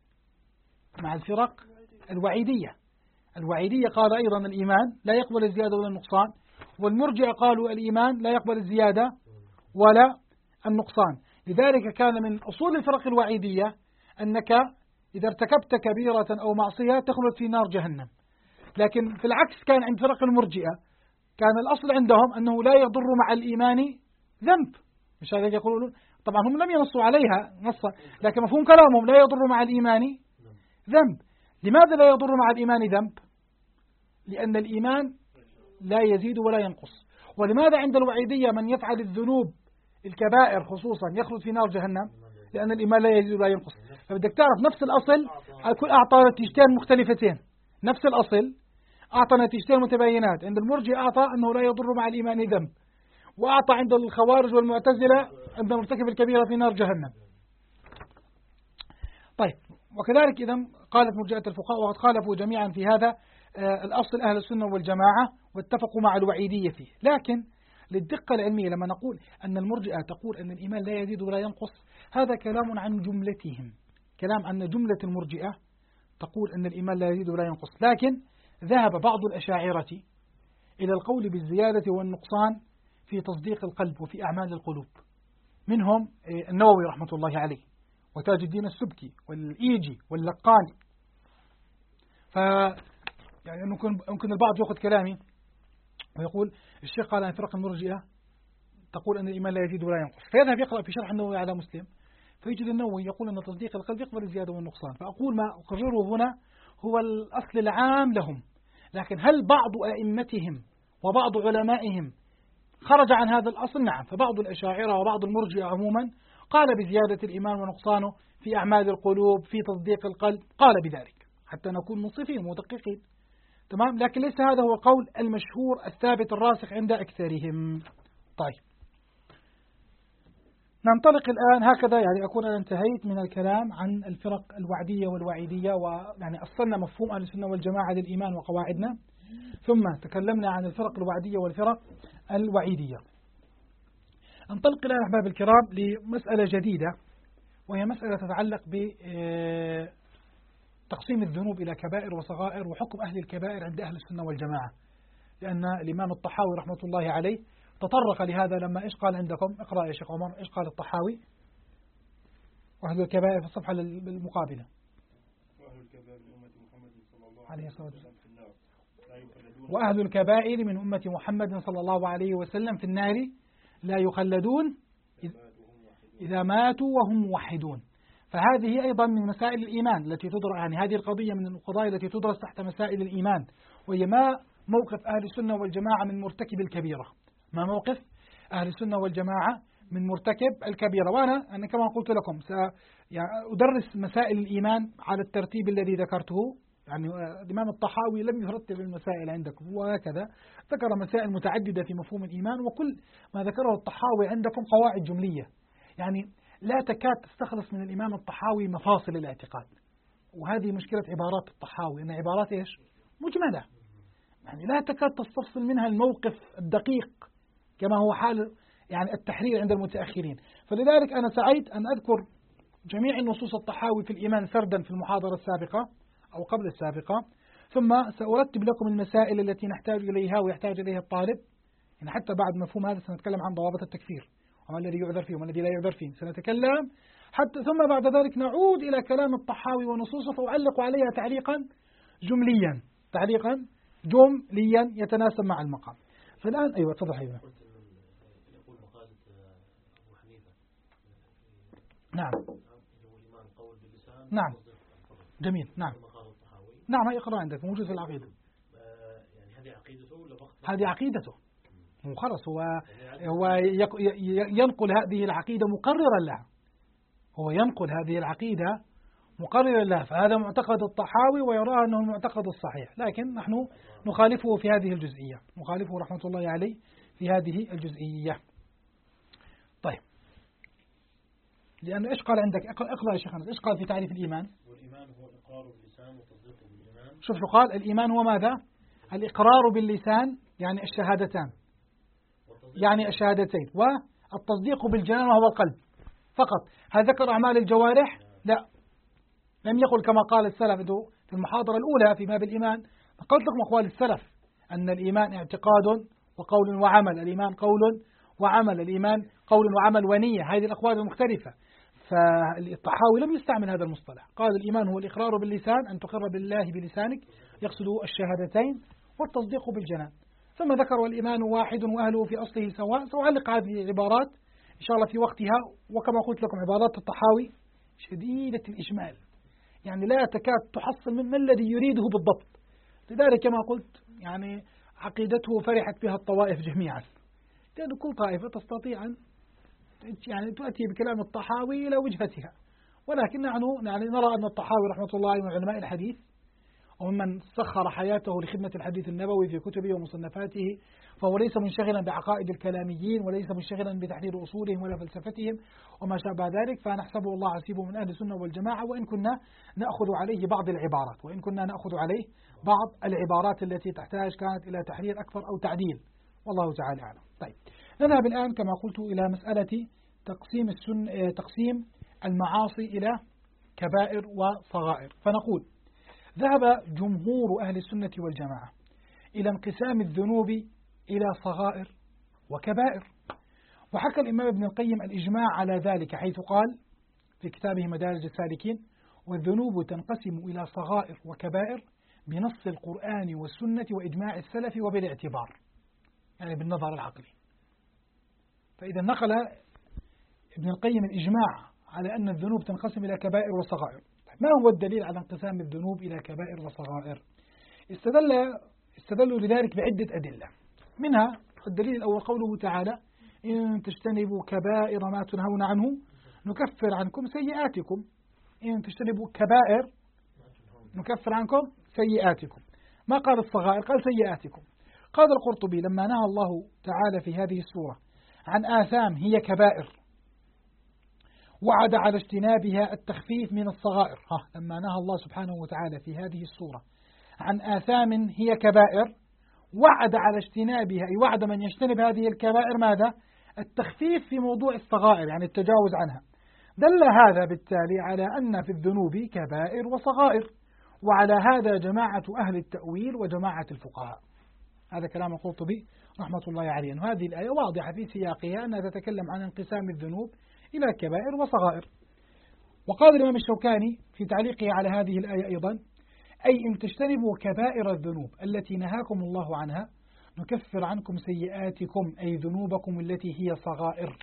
[SPEAKER 1] مع الفرق الوعيدية. الوعيدية قال أيضا الإيمان لا يقبل الزيادة ولا النقصان، والمرجئة قالوا الإيمان لا يقبل الزيادة ولا النقصان. لذلك كان من أصول الفرق الوعيدية أنك إذا ارتكبت كبيرة أو معصية تخلد في نار جهنم. لكن في العكس كان عند فرق المرجئة كان الأصل عندهم أنه لا يضر مع الإيمان ذنب، مش هذا يقولون. طبعا هم لم ينصوا عليها نصا، لكن مفهوم كلامهم لا يضر مع الإيمان ذنب. لماذا لا يضر مع الإيمان ذنب؟ لأن الإيمان لا يزيد ولا ينقص، ولماذا عند الوعيدية من يفعل الذنوب الكبائر خصوصا يخلد في نار جهنم؟ لأن الإيمان لا يزيد ولا ينقص. فبدك تعرف نفس الأصل كل أعطى نتيجتين مختلفتين، نفس الأصل أعطى نتيجتين متباينات. عند المرجئة أعطى أنه لا يضر مع الإيمان ذنب، وأعطى عند الخوارج والمعتزلة أن مرتكب الكبيرة في نار جهنم. طيب، وكذلك إذا قالت مرجئة الفقهاء وقد خالفوا جميعا في هذا الأصل أهل السنة والجماعة واتفقوا مع الوعيدية فيه. لكن للدقة العلمية لما نقول أن المرجئة تقول أن الإيمان لا يزيد ولا ينقص، هذا كلام عن جملتهم، كلام أن جملة المرجئة تقول أن الإيمان لا يزيد ولا ينقص. لكن ذهب بعض الأشاعرة إلى القول بالزيادة والنقصان في تصديق القلب وفي أعمال القلوب، منهم النووي رحمة الله عليه وتاج الدين السبكي والإيجي واللقاني. يعني ممكن البعض يأخذ كلامي ويقول الشيخ قال أن فرق المرجئة تقول أن الإيمان لا يزيد ولا ينقص، فيذهب يقرأ في شرح النووي على مسلم فيجد النووي يقول أن تصديق القلب يقبل الزيادة والنقصان. فأقول ما أقرره هنا هو الأصل العام لهم، لكن هل بعض أئمتهم وبعض علمائهم خرج عن هذا الأصل؟ نعم. فبعض الأشاعرة وبعض المرجئة عموما قال بزيادة الإيمان ونقصانه في أعمال القلوب في تصديق القلب، قال بذلك حتى نكون منصفين ومدققين، تمام. لكن ليس هذا هو القول المشهور الثابت الراسخ عند أكثرهم. طيب، ننطلق الآن هكذا، يعني أكون أنا انتهيت من الكلام عن الفرق الوعدية والوعيدية، ويعني أصلنا مفهوم أهل السنة والجماعة للإيمان وقواعدنا، ثم تكلمنا عن الفرق الوعدية والفرق الوعيدية. انطلق الآن أحباب الكرام لمسألة جديدة، وهي مسألة تتعلق بتقسيم الذنوب إلى كبائر وصغائر وحكم أهل الكبائر عند أهل السنة والجماعة. لأن الإمام الطحاوي رحمة الله عليه تطرق لهذا لما إيش قال عندكم؟ اقرأ يا شيخ عمر، إيش قال الطحاوي؟ وأهل الكبائر في الصفحة المقابلة.
[SPEAKER 2] وأهل الكبائر من أمة محمد صلى الله
[SPEAKER 1] عليه الصلاة والسلام
[SPEAKER 2] في النار لا يخلدون.
[SPEAKER 1] وأهل الكبائر من أمة محمد صلى الله عليه وسلم في النار لا يخلدون إذا ماتوا وهم موحدون. فهذه أيضا من مسائل الإيمان التي تدرس، يعني هذه القضية من القضايا التي تدرس تحت مسائل الإيمان، وهي ما موقف أهل السنة والجماعة من مرتكب الكبيرة، ما موقف أهل السنة والجماعة من مرتكب الكبيرة. وأنا كما قلت لكم سأدرس مسائل الإيمان على الترتيب الذي ذكرته. يعني الإمام الطحاوي لم يرتب المسائل عندكم، وهكذا ذكر مسائل متعددة في مفهوم الإيمان، وكل ما ذكره الطحاوي عندكم قواعد جملية، يعني لا تكاد تستخلص من الإمام الطحاوي مفاصل الاعتقاد. وهذه مشكلة عبارات الطحاوي، أن عبارات إيش؟ مجملة، يعني لا تكاد تستفصل منها الموقف الدقيق كما هو حال يعني التحرير عند المتأخرين. فلذلك أنا سعيد أن أذكر جميع النصوص الطحاوي في الإيمان سردا في المحاضرة السابقة أو قبل السابقة، ثم سأرتب لكم المسائل التي نحتاج إليها ويحتاج إليها الطالب. يعني حتى بعد مفهوم هذا سنتكلم عن ضوابط التكفير وما الذي يعذر فيه وما الذي لا يعذر فيه، سنتكلم حتى ثم بعد ذلك نعود إلى كلام الطحاوي ونصوصه فأعلق عليها تعليقا جمليا، تعليقا جمليا يتناسب مع المقام. فالآن أيوة تفضل حبيبنا.
[SPEAKER 4] يقول مقالة أبو حنيفة
[SPEAKER 1] نعم
[SPEAKER 4] الإيمان قول باللسان
[SPEAKER 1] نعم جميل نعم
[SPEAKER 4] مقال الطحاوي
[SPEAKER 1] نعم يقرأ عندك موجود في العقيدة.
[SPEAKER 4] يعني هذه عقيدته ولا فقط؟
[SPEAKER 1] هذه عقيدته وخلص، هو ينقل هذه العقيدة مقررا لها، هو ينقل هذه العقيدة مقررا لها، فهذا معتقد الطحاوي ويرى أنه المعتقد الصحيح، لكن نحن نخالفه في هذه الجزئية، نخالفه رحمة الله عليه في هذه الجزئية. طيب، لأنه إيش قال عندك؟ اقرأ يا شيخنا، إيش قال في تعريف الإيمان؟
[SPEAKER 4] والإيمان هو الإقرار باللسان وتصديقه بالجنان.
[SPEAKER 1] شوف شو قال؟ الإيمان هو ماذا؟ الإقرار باللسان يعني الشهادتان، يعني الشهادتين، والتصديق بالجنان وهو القلب فقط. هل ذكر أعمال الجوارح؟ لا، لم يقل كما قال السلف في المحاضرة الأولى في باب الإيمان. قلت لكم أقوال السلف أن الإيمان اعتقاد وقول وعمل، الإيمان قول وعمل، الإيمان قول وعمل ونية، هذه الأقوال المختلفة. فالطحاوي لم يستعمل هذا المصطلح، قال الإيمان هو الإقرار باللسان، أن تقر بالله بلسانك، يقصد الشهادتين، والتصديق بالجنان. ثم ذكر والإيمان واحد وأهله في أصله سواء. سأعلق هذه العبارات إن شاء الله في وقتها، وكما قلت لكم عبارات الطحاوي شديدة الإجمال، يعني لا تكاد تحصل من ما الذي يريده بالضبط. لذلك كما قلت يعني عقيدته فرحت بها الطوائف جميعا، لأن كل طائفة تستطيع أن يعني تؤتي بكلام الطحاوي إلى وجهتها، ولكن نحن نرى أن الطحاوي رحمة الله من علماء الحديث وممن سخر حياته لخدمة الحديث النبوي في كتبه ومصنفاته، فهو ليس منشغلا بعقائد الكلاميين وليس منشغلا بتحرير أصولهم ولا فلسفتهم وما شابه ذلك، فنحسبه الله حسيبه من أهل السنة والجماعة، وإن كنا نأخذ عليه بعض العبارات التي تحتاج كانت إلى تحرير أكثر أو تعديل، والله تعالى أعلم. طيب، نذهب الآن كما قلت إلى مسألة تقسيم المعاصي إلى كبائر وصغائر. فنقول ذهب جمهور أهل السنة والجماعة إلى انقسام الذنوب إلى صغائر وكبائر، وحكى الإمام ابن القيم الإجماع على ذلك حيث قال في كتابه مدارج السالكين: والذنوب تنقسم إلى صغائر وكبائر بنص القرآن والسنة وإجماع السلف وبالاعتبار، يعني بالنظر العقلي. فإذا نقل ابن القيم الإجماع على أن الذنوب تنقسم إلى كبائر وصغائر. ما هو الدليل على انقسام الذنوب إلى كبائر وصغائر؟ استدلوا لذلك بعدة أدلة، منها الدليل الأول قوله تعالى: إن تجتنبوا كبائر ما تنهون عنه نكفر عنكم سيئاتكم. إن تجتنبوا كبائر نكفر عنكم سيئاتكم. ما قال الصغائر، قال سيئاتكم. قال القرطبي: لما نهى الله تعالى في هذه السورة عن آثام هي كبائر وعد على اجتنابها التخفيف من الصغائر. لما نهى الله سبحانه وتعالى في هذه السورة عن آثام هي كبائر وعد على اجتنابها، أي وعد من يجتنب هذه الكبائر ماذا؟ التخفيف في موضوع الصغائر، يعني التجاوز عنها. دل هذا بالتالي على أن في الذنوب كبائر وصغائر، وعلى هذا جماعة أهل التأويل وجماعة الفقهاء. هذا كلام القرطبي رحمة الله عليه. وهذه الآية واضحة في سياقها أنها تتكلم عن انقسام الذنوب إلى كبائر وصغائر. وقال الإمام الشوكاني في تعليقه على هذه الآية أيضا: أي إن تجتنبوا كبائر الذنوب التي نهاكم الله عنها نكفر عنكم سيئاتكم، أي ذنوبكم التي هي صغائر.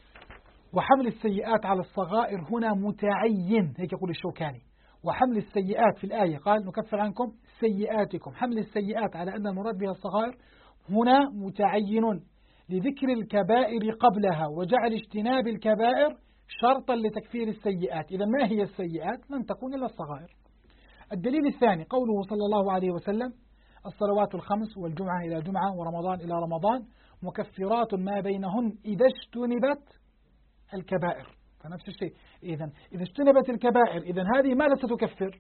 [SPEAKER 1] وحمل السيئات على الصغائر هنا متعين، هيك يقول الشوكاني. وحمل السيئات في الآية قال نكفر عنكم سيئاتكم، حمل السيئات على أن المراد بها الصغائر هنا متعين لذكر الكبائر قبلها وجعل اجتناب الكبائر شرطا لتكفير السيئات. إذا ما هي السيئات؟ لن تكون إلا الصغائر. الدليل الثاني قوله صلى الله عليه وسلم: الصلوات الخمس والجمعة إلى جمعة ورمضان إلى رمضان مكفرات ما بينهن إذا اجتنبت الكبائر. فنفس الشيء، إذا اجتنبت الكبائر، إذا هذه ماذا ستكفر؟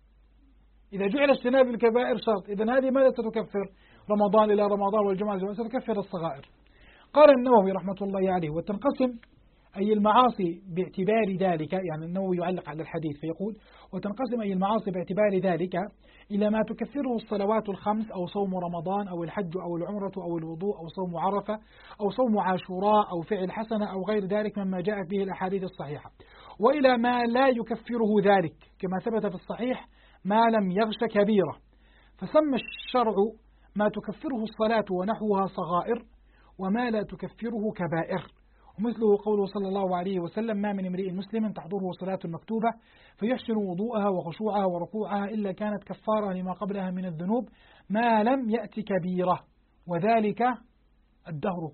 [SPEAKER 1] إذا جعل اجتناب الكبائر شرط، إذا هذه ماذا ستكفر؟ رمضان إلى رمضان والجمعة إلى جمعة ستكفر الصغائر. قال النووي رحمة الله عليه: وتنقسم أي المعاصي باعتبار ذلك، يعني النووي يعلق على الحديث فيقول: وتنقسم أي المعاصي باعتبار ذلك إلى ما تكفره الصلوات الخمس أو صوم رمضان أو الحج أو العمرة أو الوضوء أو صوم عرفة أو صوم عاشوراء أو فعل حسنة أو غير ذلك مما جاءت به الأحاديث الصحيحة، وإلى ما لا يكفره ذلك كما ثبت في الصحيح ما لم يغش كبيرة. فسمى الشرع ما تكفره الصلاة ونحوها صغائر وما لا تكفره كبائر. ومثله قوله صلى الله عليه وسلم: ما من امرئ مسلم تحضره صلاة مكتوبة فيحسن وضوءها وخشوعها وركوعها إلا كانت كفارة لما قبلها من الذنوب ما لم يأتي كبيرة وذلك الدهر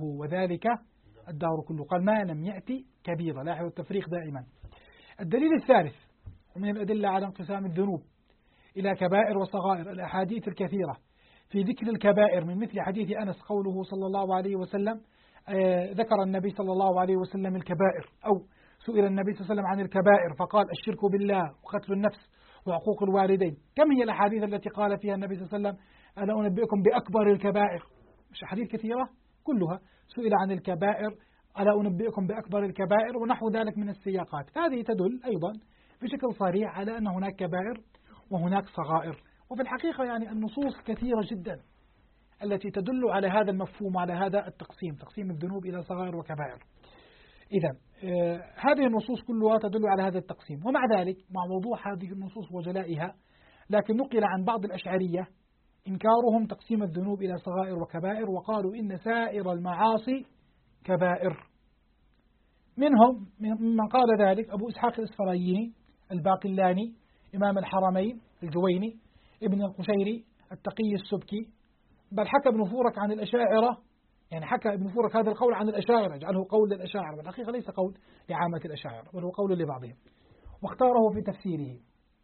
[SPEAKER 1] كله. قال ما لم يأتي كبيرة. لاحظوا التفريق دائما. الدليل الثالث ومن الأدلة على انقسام الذنوب إلى كبائر وصغائر الأحاديث الكثيرة في ذكر الكبائر، من مثل حديث أنس قوله صلى الله عليه وسلم: ذكر النبي صلى الله عليه وسلم الكبائر، أو سئل النبي صلى الله عليه وسلم عن الكبائر فقال: الشرك بالله وقتل النفس وعقوق الوالدين. كم هي الأحاديث التي قال فيها النبي صلى الله عليه وسلم: ألا أنبئكم بأكبر الكبائر؟ مش أحاديث كثيرة كلها سئل عن الكبائر: ألا أنبئكم بأكبر الكبائر؟ ونحو ذلك من السياقات. فهذه تدل أيضا بشكل صريح على أن هناك كبائر وهناك صغائر. وفي الحقيقة يعني النصوص كثيرة جدا التي تدل على هذا المفهوم، على هذا التقسيم، تقسيم الذنوب إلى صغائر وكبائر. إذا هذه النصوص كلها تدل على هذا التقسيم. ومع ذلك مع وضوح هذه النصوص وجلائها، لكن نقل عن بعض الأشعرية إنكارهم تقسيم الذنوب إلى صغائر وكبائر، وقالوا إن سائر المعاصي كبائر. منهم من قال ذلك أبو إسحاق الإسفرايني الباقلاني إمام الحرمين الجويني ابن القشيري التقي السبكي، بل حكى ابن فورك عن الأشاعرة يعني حكى ابن فورك هذا القول عن الأشاعرة، جعله قول للأشاعرة، والحقيقة ليس قول لعامة الأشاعرة بل هو قول لبعضهم، واختاره في تفسيره.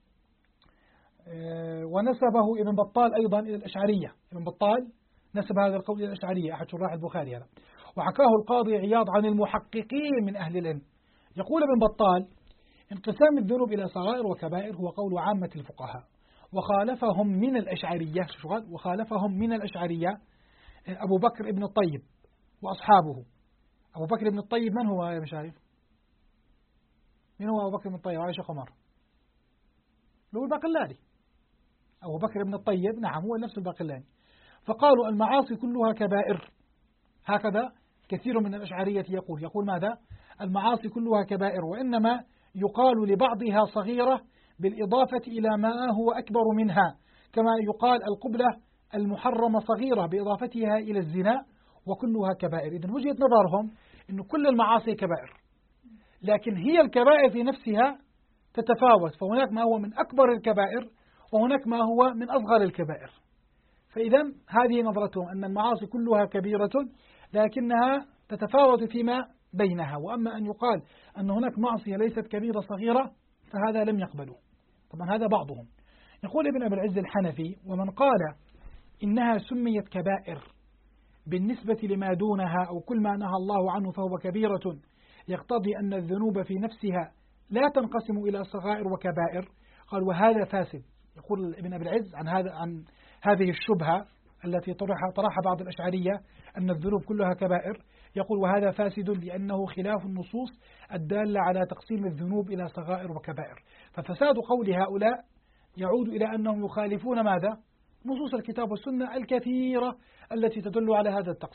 [SPEAKER 1] ونسبه ابن بطال أيضا إلى الأشعرية، ابن بطال نسب هذا القول إلى الأشعرية أحد شراح البخاري هذا. وحكاه القاضي عياض عن المحققين من أهل العلم. يقول ابن بطال: انقسام الذنوب إلى صغائر وكبائر هو قول عامة الفقهاء، وخالفهم من الأشعرية، وخالفهم من الأشعرية أبو بكر ابن الطيب وأصحابه. أبو بكر ابن الطيب من هو يا مشايخ؟ من هو أبو بكر ابن الطيب؟ عائشة قمر له الباقلاني. أبو بكر ابن الطيب نعم هو نفس الباقلاني. فقالوا المعاصي كلها كبائر، هكذا كثير من الأشعرية يقول ماذا؟ المعاصي كلها كبائر، وإنما يقال لبعضها صغيرة بالإضافة إلى ما هو أكبر منها، كما يقال القبلة المحرمة صغيرة بإضافتها إلى الزنا، وكلها كبائر. إذن وجهة نظرهم أن كل المعاصي كبائر، لكن هي الكبائر في نفسها تتفاوت، فهناك ما هو من أكبر الكبائر وهناك ما هو من أصغر الكبائر. فإذا هذه نظرتهم أن المعاصي كلها كبيرة لكنها تتفاوت فيما بينها، وأما أن يقال أن هناك معصية ليست كبيرة صغيرة فهذا لم يقبلوا. طبعا هذا بعضهم. يقول ابن أبي العز الحنفي: ومن قال إنها سميت كبائر بالنسبة لما دونها أو كل ما نهى الله عنه فهو كبيرة، يقتضي أن الذنوب في نفسها لا تنقسم إلى صغائر وكبائر، قال وهذا فاسد. يقول ابن أبي العز عن هذه الشبهة التي طرحها بعض الأشعرية أن الذنوب كلها كبائر، يقول وهذا فاسد لأنه خلاف النصوص الدالة على تقسيم الذنوب إلى صغائر وكبائر. ففساد قول هؤلاء يعود إلى أنهم يخالفون ماذا؟ نصوص الكتاب والسنة الكثيرة التي تدل على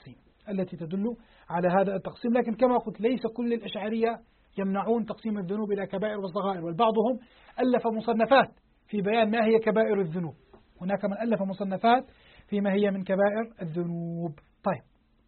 [SPEAKER 1] هذا التقسيم. لكن كما قلت ليس كل الأشعرية يمنعون تقسيم الذنوب إلى كبائر وصغائر، والبعضهم ألف مصنفات في بيان ما هي كبائر الذنوب. هناك من ألف مصنفات فيما هي من كبائر الذنوب. طيب،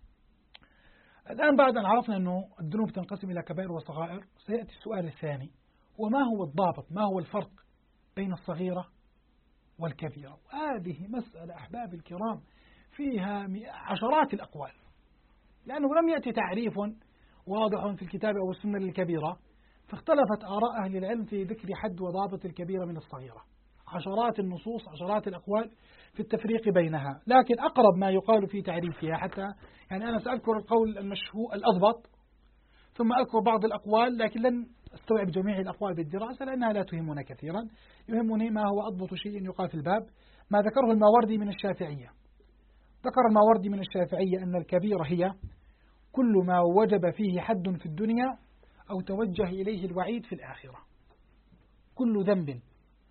[SPEAKER 1] الآن بعد أن عرفنا أنه الذنوب تنقسم إلى كبائر وصغائر، سيأتي السؤال الثاني: وما هو الضابط، ما هو الفرق بين الصغيرة والكبيرة؟ وهذه مسألة أحباب الكرام فيها عشرات الأقوال، لأنه لم يأتي تعريف واضح في الكتاب أو السنة للكبيرة، فاختلفت آراء أهل العلم في ذكر حد وضابط الكبيرة من الصغيرة. عشرات النصوص، عشرات الأقوال في التفريق بينها، لكن أقرب ما يقال في تعريفها، حتى يعني أنا سأذكر القول المشهور الأضبط ثم أذكر بعض الأقوال، لكن لن أستوعب جميع الأقوال بالدراسة لأنها لا تهمنا كثيرا. يهمني ما هو أضبط شيء يقال في الباب، ما ذكره الماوردي من الشافعية. ذكر الماوردي من الشافعية أن الكبيرة هي كل ما وجب فيه حد في الدنيا أو توجه إليه الوعيد في الآخرة. كل ذنب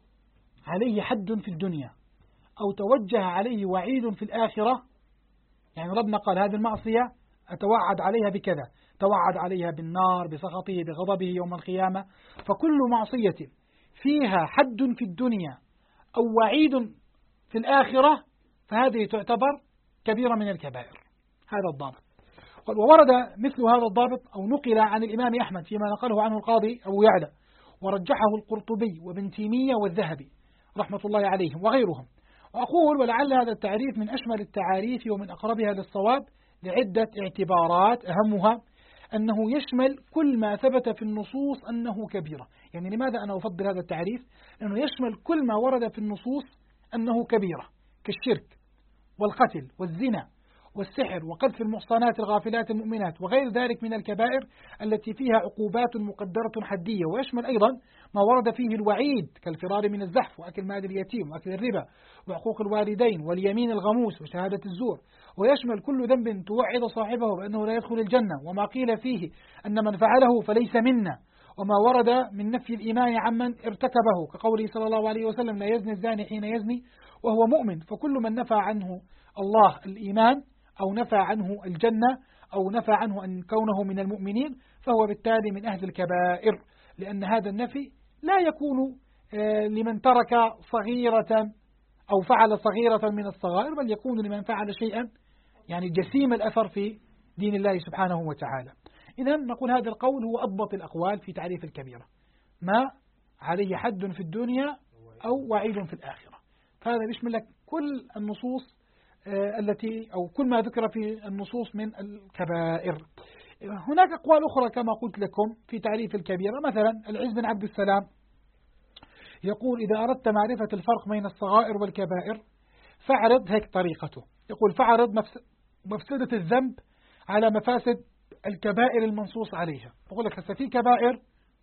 [SPEAKER 1] عليه حد في الدنيا أو توجه عليه وعيد في الآخرة، يعني ربنا قال هذه المعصية أتوعد عليها بكذا، توعد عليها بالنار بسخطه بغضبه يوم القيامة. فكل معصية فيها حد في الدنيا أو وعيد في الآخرة فهذه تعتبر كبيرة من الكبائر. هذا الضابط. وورد مثل هذا الضابط أو نقل عن الإمام أحمد فيما نقله عنه القاضي أبو يعلى، ورجحه القرطبي وابن تيمية والذهبي رحمة الله عليهم وغيرهم. وأقول ولعل هذا التعريف من أشمل التعاريف ومن أقربها للصواب لعدة اعتبارات، أهمها أنه يشمل كل ما ثبت في النصوص أنه كبيرة. يعني لماذا أنا أفضل هذا التعريف؟ لأنه يشمل كل ما ورد في النصوص أنه كبيرة، كالشرك والقتل والزنا والسحر وقذف المحصنات الغافلات المؤمنات وغير ذلك من الكبائر التي فيها عقوبات مقدرة حدية. ويشمل أيضا ما ورد فيه الوعيد كالفرار من الزحف وأكل مال اليتيم وأكل الربا وحقوق الوالدين واليمين الغموس وشهادة الزور. ويشمل كل ذنب توعد صاحبه بأنه لا يدخل الجنة، وما قيل فيه أن من فعله فليس منا، وما ورد من نفي الإيمان عمن ارتكبه كقوله صلى الله عليه وسلم: لا يزني الزاني حين يزني وهو مؤمن. فكل من نفى عنه الله الإيمان أو نفى عنه الجنة أو نفى عنه أن كونه من المؤمنين فهو بالتالي من أهل الكبائر، لأن هذا النفي لا يكون لمن ترك صغيرة أو فعل صغيرة من الصغائر، بل يكون لمن فعل شيئا يعني جسيم الأثر في دين الله سبحانه وتعالى. إذن نقول هذا القول هو أضبط الأقوال في تعريف الكبيرة، ما عليه حد في الدنيا أو وعيد في الآخرة. فهذا يشمل لك كل النصوص التي أو كل ما ذكر في النصوص من الكبائر. هناك أقوال أخرى كما قلت لكم في تعريف الكبيرة. مثلا العز بن عبد السلام يقول إذا أردت معرفة الفرق بين الصغائر والكبائر فاعرض، هيك طريقته، يقول فاعرض مفسدة الذنب على مفاسد الكبائر المنصوص عليها. أقول لك هسه في كبائر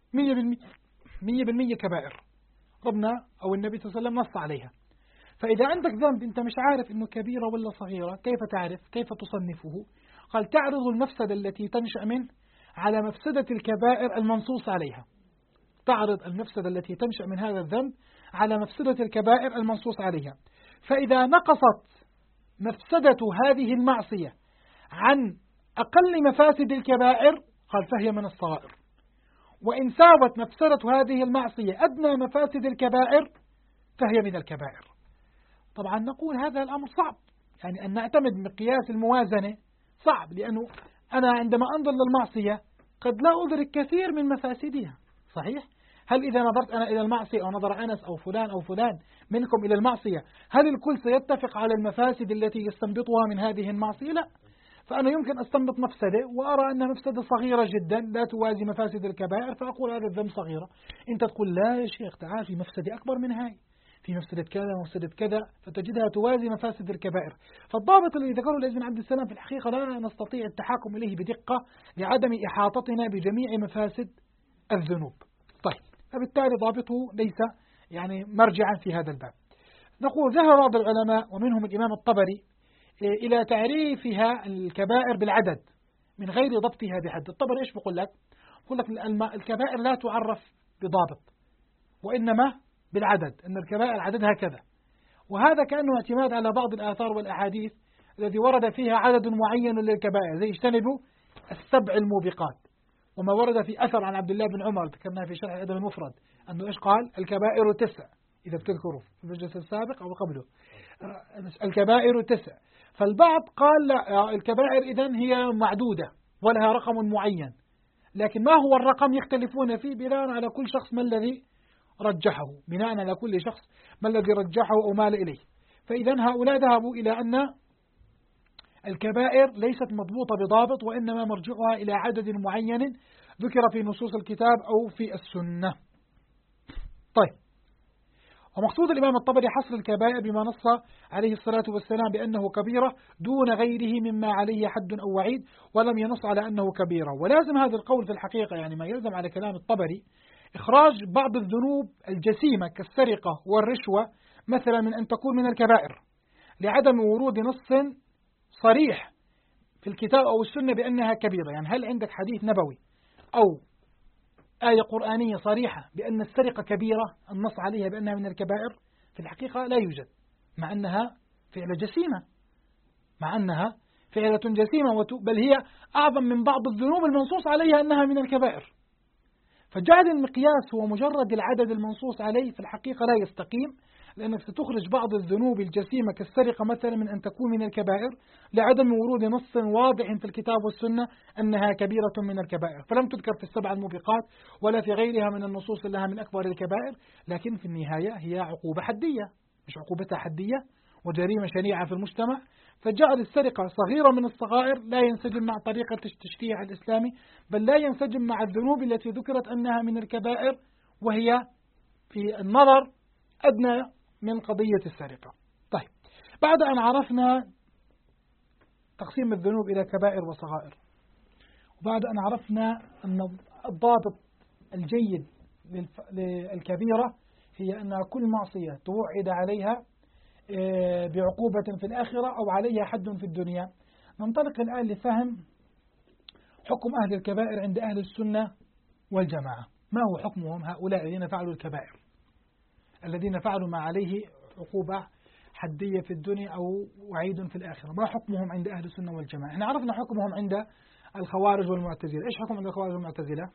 [SPEAKER 1] 100% كبائر ربنا أو النبي صلى الله عليه وسلم نص عليها، فإذا عندك ذنب أنت مش عارف إنه كبيرة ولا صغيرة كيف تعرف؟ كيف تصنفه؟ قال تعرض المفسدة التي تنشأ منه على مفسدة الكبائر المنصوص عليها. تعرض المفسدة التي تنشأ من هذا الذنب على مفسدة الكبائر المنصوص عليها، فإذا نقصت مفسدة هذه المعصية عن أقل مفاسد الكبائر قال فهي من الصغائر، وإن ساوت مفسدة هذه المعصية أدنى مفاسد الكبائر فهي من الكبائر. طبعا نقول هذا الأمر صعب، يعني أن نعتمد مقياس الموازنة صعب، لأنه أنا عندما أنظر للمعصية قد لا أدرك كثير من مفاسدها. صحيح؟ هل إذا نظرت أنا إلى المعصية أو نظر أنس أو فلان منكم إلى المعصية هل الكل سيتفق على المفاسد التي يستنبطها من هذه المعصية؟ لا. فأنا يمكن أستنبط مفسدة وأرى أنها مفسدة صغيرة جدا لا توازي مفاسد الكبائر فأقول هذا الذنب صغيرة. أنت تقول لا يا شيخ تعال في مفسدة أكبر من هاي، في مفسدة كذا ومفسدة كذا، فتجدها توازي مفاسد الكبائر. فالضابط الذي ذكره العز بن عبد السلام في الحقيقة لا نستطيع التحاكم إليه بدقة لعدم إحاطتنا بجميع مفاسد الذنوب. طيب، فبالتالي ضابطه ليس يعني مرجعا في هذا الباب. نقول ذهب بعض العلماء ومنهم الإمام الطبري إلى تعريفها الكبائر بالعدد من غير ضبطها بحد. الطبري إيش بقول لك؟ بقول لك الكبائر لا تعرف بضابط وإنما بالعدد، أن الكبائر عددها كذا، وهذا كأنه اعتماد على بعض الآثار والأحاديث الذي ورد فيها عدد معين للكبائر، زي اجتنبوا السبع الموبقات، وما ورد في أثر عن عبد الله بن عمر ذكرناه في شرح الأدب المفرد أنه إيش قال؟ الكبائر 9 إذا بتذكروا في المجلس السابق أو قبله، الكبائر 9. فالبعض قال لا، الكبائر إذن هي معدودة ولها رقم معين، لكن ما هو الرقم يختلفون فيه بناء على كل شخص ما الذي رجحه، بناء على كل شخص ما الذي رجحه أو مال إليه. فإذن هؤلاء ذهبوا إلى أن الكبائر ليست مضبوطة بضابط وإنما مرجعها إلى عدد معين ذكر في نصوص الكتاب أو في السنة. طيب، ومقصود الإمام الطبري حصر الكبائر بما نص عليه الصلاة والسلام بأنه كبيرة دون غيره مما عليه حد أو وعيد، ولم ينص على أنه كبيرة. ولازم هذا القول في الحقيقة، يعني ما يلزم على كلام الطبري إخراج بعض الذنوب الجسيمة كالسرقة والرشوة مثلا من أن تكون من الكبائر لعدم ورود نص صريح في الكتاب أو السنة بأنها كبيرة. يعني هل عندك حديث نبوي أو آية قرآنية صريحة بأن السرقة كبيرة النص عليها بأنها من الكبائر؟ في الحقيقة لا يوجد، مع أنها فعلة جسيمة، مع أنها فعلة جسيمة، بل هي أعظم من بعض الذنوب المنصوص عليها أنها من الكبائر. فجعل المقياس هو مجرد العدد المنصوص عليه في الحقيقة لا يستقيم، لأنك ستخرج بعض الذنوب الجسيمة كالسرقة مثلا من أن تكون من الكبائر لعدم ورود نص واضح في الكتاب والسنة أنها كبيرة من الكبائر، فلم تذكر في السبع الموبقات ولا في غيرها من النصوص لها من أكبر الكبائر، لكن في النهاية هي عقوبة حدية، مش عقوبتها حدية وجريمة شنيعة في المجتمع. فجعل السرقة صغيرة من الصغائر لا ينسجم مع طريقة التشريع الإسلامي، بل لا ينسجم مع الذنوب التي ذكرت أنها من الكبائر وهي في النظر أدنى من قضية السرقة. طيب، بعد أن عرفنا تقسيم الذنوب إلى كبائر وصغائر، وبعد أن عرفنا أن الضابط الجيد للكبيرة هي أن كل معصية توعد عليها بعقوبة في الآخرة أو عليها حد في الدنيا، ننطلق الآن لفهم حكم أهل الكبائر عند أهل السنة والجماعة. ما هو حكمهم هؤلاء الذين فعلوا الكبائر، الذين فعلوا ما عليه عقوبة حدية في الدنيا أو وعيد في الآخرة؟ ما حكمهم عند أهل السنة والجماعة؟ احنا عرفنا حكمهم عند الخوارج والمعتزلة. إيش حكم عند الخوارج والمعتزلة؟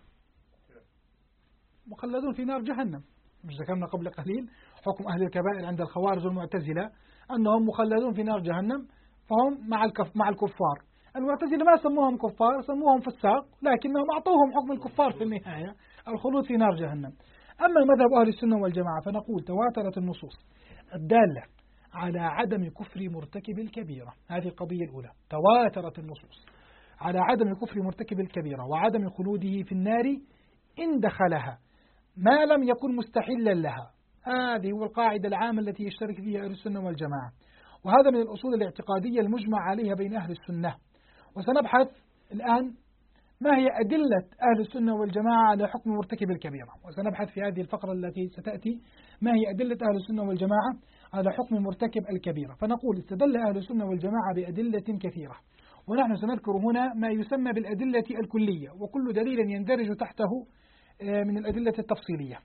[SPEAKER 1] مخلدون في نار جهنم. مش ذكرنا قبل قليل حكم أهل الكبائر عند الخوارج والمعتزلة أنهم مخلدون في نار جهنم، فهم مع الكفار. المعتزلة ما سموهم كفار، سموهم فساق، لكنهم أعطوهم حكم الكفار في النهاية، الخلود في نار جهنم. أما مذهب أهل السنة والجماعة فنقول تواترت النصوص الدالة على عدم كفر مرتكب الكبيرة. هذه القضية الأولى، تواترت النصوص على عدم كفر مرتكب الكبيرة وعدم خلوده في النار إن دخلها ما لم يكن مستحلا لها. هذه هو القاعدة العامة التي يشترك فيها أهل السنة والجماعة، وهذا من الأصول الاعتقادية المجمع عليها بين أهل السنة. وسنبحث الآن ما هي أدلة أهل السنة والجماعة على حكم مرتكب الكبيرة، وسنبحث في هذه الفقرة التي ستأتي ما هي أدلة أهل السنة والجماعة على حكم مرتكب الكبيرة. فنقول استدل أهل السنة والجماعة بأدلة كثيرة، ونحن سنذكر هنا ما يسمى بالأدلة الكلية، وكل دليل يندرج تحته من الأدلة التفصيلية.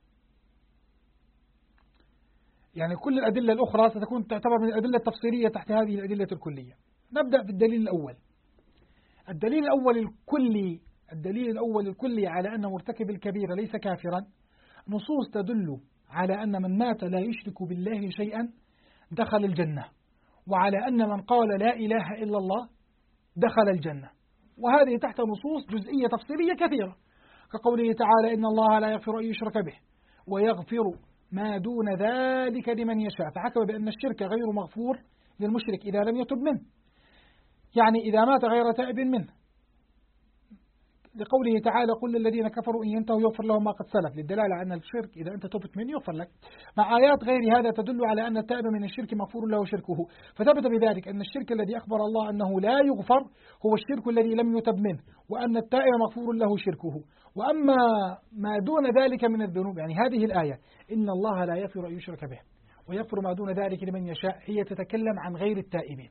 [SPEAKER 1] يعني كل الأدلة الأخرى ستكون تعتبر من الأدلة التفصيلية تحت هذه الأدلة الكلية. نبدأ بالدليل الأول. الدليل الأول الكلي على أن مرتكب الكبيرة ليس كافرا نصوص تدل على أن من مات لا يشرك بالله شيئا دخل الجنة، وعلى أن من قال لا إله إلا الله دخل الجنة. وهذه تحت نصوص جزئية تفصيلية كثيرة، كقوله تعالى إن الله لا يغفر أن يشرك به ويغفر ما دون ذلك لمن يشاء، فحكم بأن الشرك غير مغفور للمشرك إذا لم يتب منه، يعني إذا مات غير تائب منه، لقوله تعالى قل للذين كفروا إن ينتهوا يغفر لهم ما قد سلف، للدلالة على أن الشرك إذا أنت تبت منه يغفر لك، مع آيات غير هذا تدل على أن التائب من الشرك مغفور له شركه. فثبت بذلك أن الشرك الذي أخبر الله أنه لا يغفر هو الشرك الذي لم يتب منه، وأن التائب مغفور له شركه. وأما ما دون ذلك من الذنوب، يعني هذه الآية إن الله لا يغفر أن يشرك به ويغفر ما دون ذلك لمن يشاء، هي تتكلم عن غير التائبين،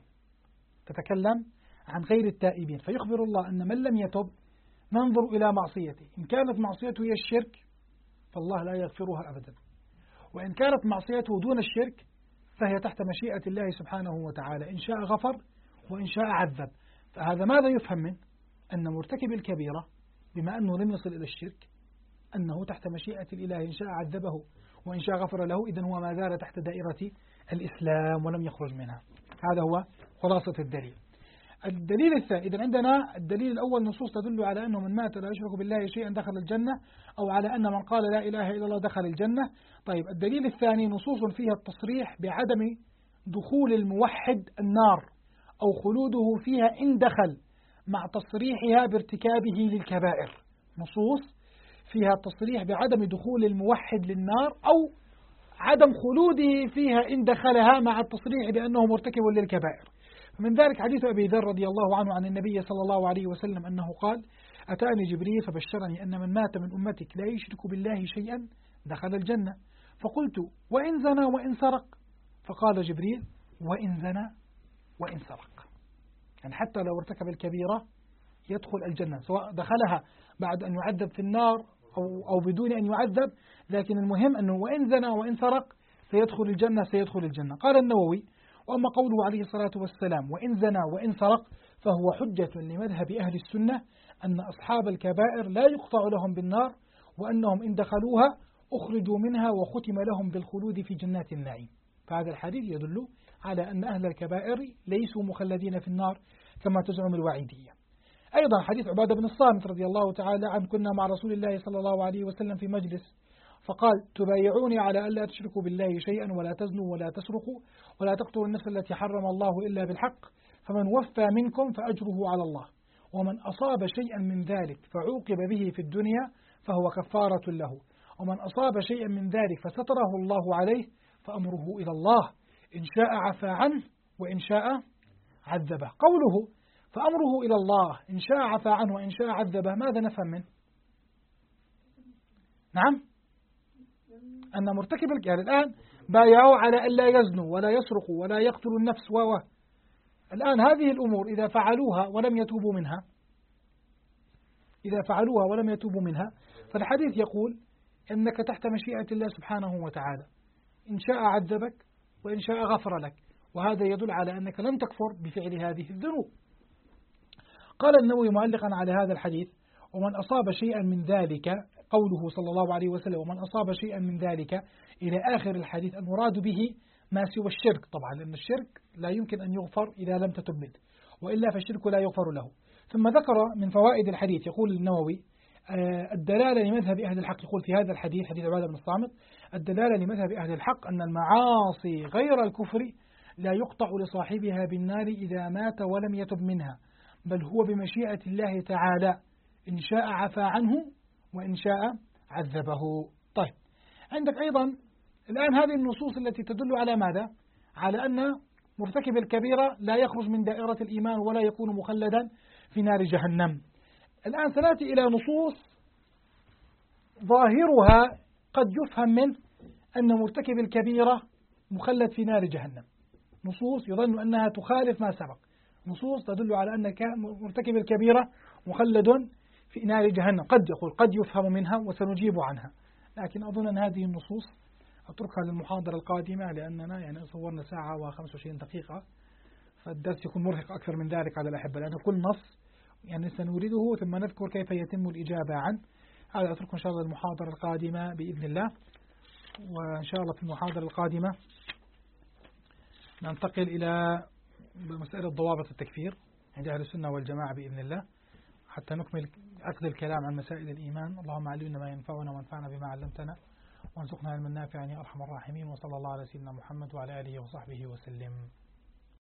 [SPEAKER 1] فيخبر الله أن من لم يتب ننظر إلى معصيته، إن كانت معصيته هي الشرك فالله لا يغفرها أبدا، وإن كانت معصيته دون الشرك فهي تحت مشيئة الله سبحانه وتعالى، إن شاء غفر وإن شاء عذب. فهذا ماذا يفهم منه؟ أن مرتكب الكبيرة بما أنه لم يصل إلى الشرك أنه تحت مشيئة الإله، إن شاء عذبه وإن شاء غفر له، إذن هو ما زال تحت دائرة الإسلام ولم يخرج منها. هذا هو خلاصة الدليل. الدليل الثاني، إذن عندنا الدليل الأول نصوص تدل على أنه من مات لا يشرك بالله شيئا دخل الجنة، أو على أن من قال لا إله إلا الله دخل الجنة. طيب الدليل الثاني نصوص فيها التصريح بعدم دخول الموحد النار أو خلوده فيها إن دخل، مع تصريحها بارتكابه للكبائر. نصوص فيها التصريح بعدم دخول الموحد للنار أو عدم خلوده فيها إن دخلها، مع التصريح بأنه مرتكب للكبائر. من ذلك حديث أبي ذر رضي الله عنه عن النبي صلى الله عليه وسلم أنه قال أتاني جبريل فبشرني أن من مات من أمتك لا يشرك بالله شيئا دخل الجنة، فقلت وإن زنى وإن سرق؟ فقال جبريل وإن زنى وإن سرق، يعني حتى لو ارتكب الكبيرة يدخل الجنة، سواء دخلها بعد أن يعذب في النار أو بدون أن يعذب، لكن المهم أنه وإن زنى وإن سرق سيدخل الجنة. قال النووي وأما قوله عليه الصلاة والسلام وإن زنى وإن سرق فهو حجة لمذهب أهل السنة أن أصحاب الكبائر لا يقطع لهم بالنار، وأنهم إن دخلوها أخرجوا منها وختم لهم بالخلود في جنات النعيم. فهذا الحديث يدل على أن أهل الكبائر ليسوا مخلدين في النار كما تزعم الوعيدية. أيضا حديث عبادة بن الصامت رضي الله تعالى عنه كنا مع رسول الله صلى الله عليه وسلم في مجلس فقال تبايعوني على ألا تشركوا بالله شيئا ولا تزنوا ولا تسرقوا ولا تقتلوا النفس التي حرم الله إلا بالحق، فمن وفى منكم فأجره على الله، ومن أصاب شيئا من ذلك فعوقب به في الدنيا فهو كفارة له، ومن أصاب شيئا من ذلك فستره الله عليه فأمره إلى الله إن شاء عفى عنه وإن شاء عذبه. قوله فأمره إلى الله إن شاء عفى عنه وإن شاء عذبه ماذا نفهم منه؟ نعم، أن مرتكب يعني الآن بايعوا على ألا يزنوا ولا يسرقوا ولا يقتلوا النفس الآن هذه الأمور إذا فعلوها ولم يتوبوا منها فالحديث يقول أنك تحت مشيئة الله سبحانه وتعالى، إن شاء عذبك وإن شاء غفر لك، وهذا يدل على أنك لم تكفر بفعل هذه الذنوب. قال النووي معلقا على هذا الحديث ومن أصاب شيئا من ذلك، قوله صلى الله عليه وسلم ومن أصاب شيئا من ذلك إلى آخر الحديث، المراد به ما سوى الشرك طبعا، لأن الشرك لا يمكن أن يغفر إذا لم تتب منه، وإلا فالشرك لا يغفر له. ثم ذكر من فوائد الحديث يقول النووي الدلالة لمذهب أهل الحق، يقول في هذا الحديث، حديث عبادة بن الصامت، الدلالة لمذهب أهل الحق أن المعاصي غير الكفر لا يقطع لصاحبها بالنار إذا مات ولم يتب منها، بل هو بمشيئة الله تعالى، إن شاء عفى عنه وإن شاء عذبه. طيب، عندك أيضا الآن هذه النصوص التي تدل على ماذا؟ على أن مرتكب الكبيرة لا يخرج من دائرة الإيمان ولا يكون مخلدا في نار جهنم. الآن سنأتي إلى نصوص ظاهرها قد يفهم منه أن مرتكب الكبيرة مخلد في نار جهنم، نصوص يظن أنها تخالف ما سبق، نصوص تدل على أن مرتكب الكبيرة مخلد في نار جهنم، قد يفهم منها وسنجيب عنها، لكن أظن أن هذه النصوص أتركها للمحاضرة القادمة، لأننا يعني صورنا ساعة و25 دقيقة، فالدرس يكون مرهق أكثر من ذلك على الأحبة، لأن كل نص يعني سنورده ثم نذكر كيف يتم الإجابة عنه. هذا أتركه إن شاء الله المحاضرة القادمة بإذن الله. وإن شاء الله في المحاضرة القادمة ننتقل إلى مسألة ضوابط التكفير عند أهل السنة والجماعة بإذن الله، حتى نكمل عقد الكلام عن مسائل الإيمان. اللهم علمنا ما ينفعنا وانفعنا بما علمتنا وارزقنا علما نافعا يا أرحم الراحمين، وصلى الله على سيدنا محمد وعلى آله وصحبه وسلم.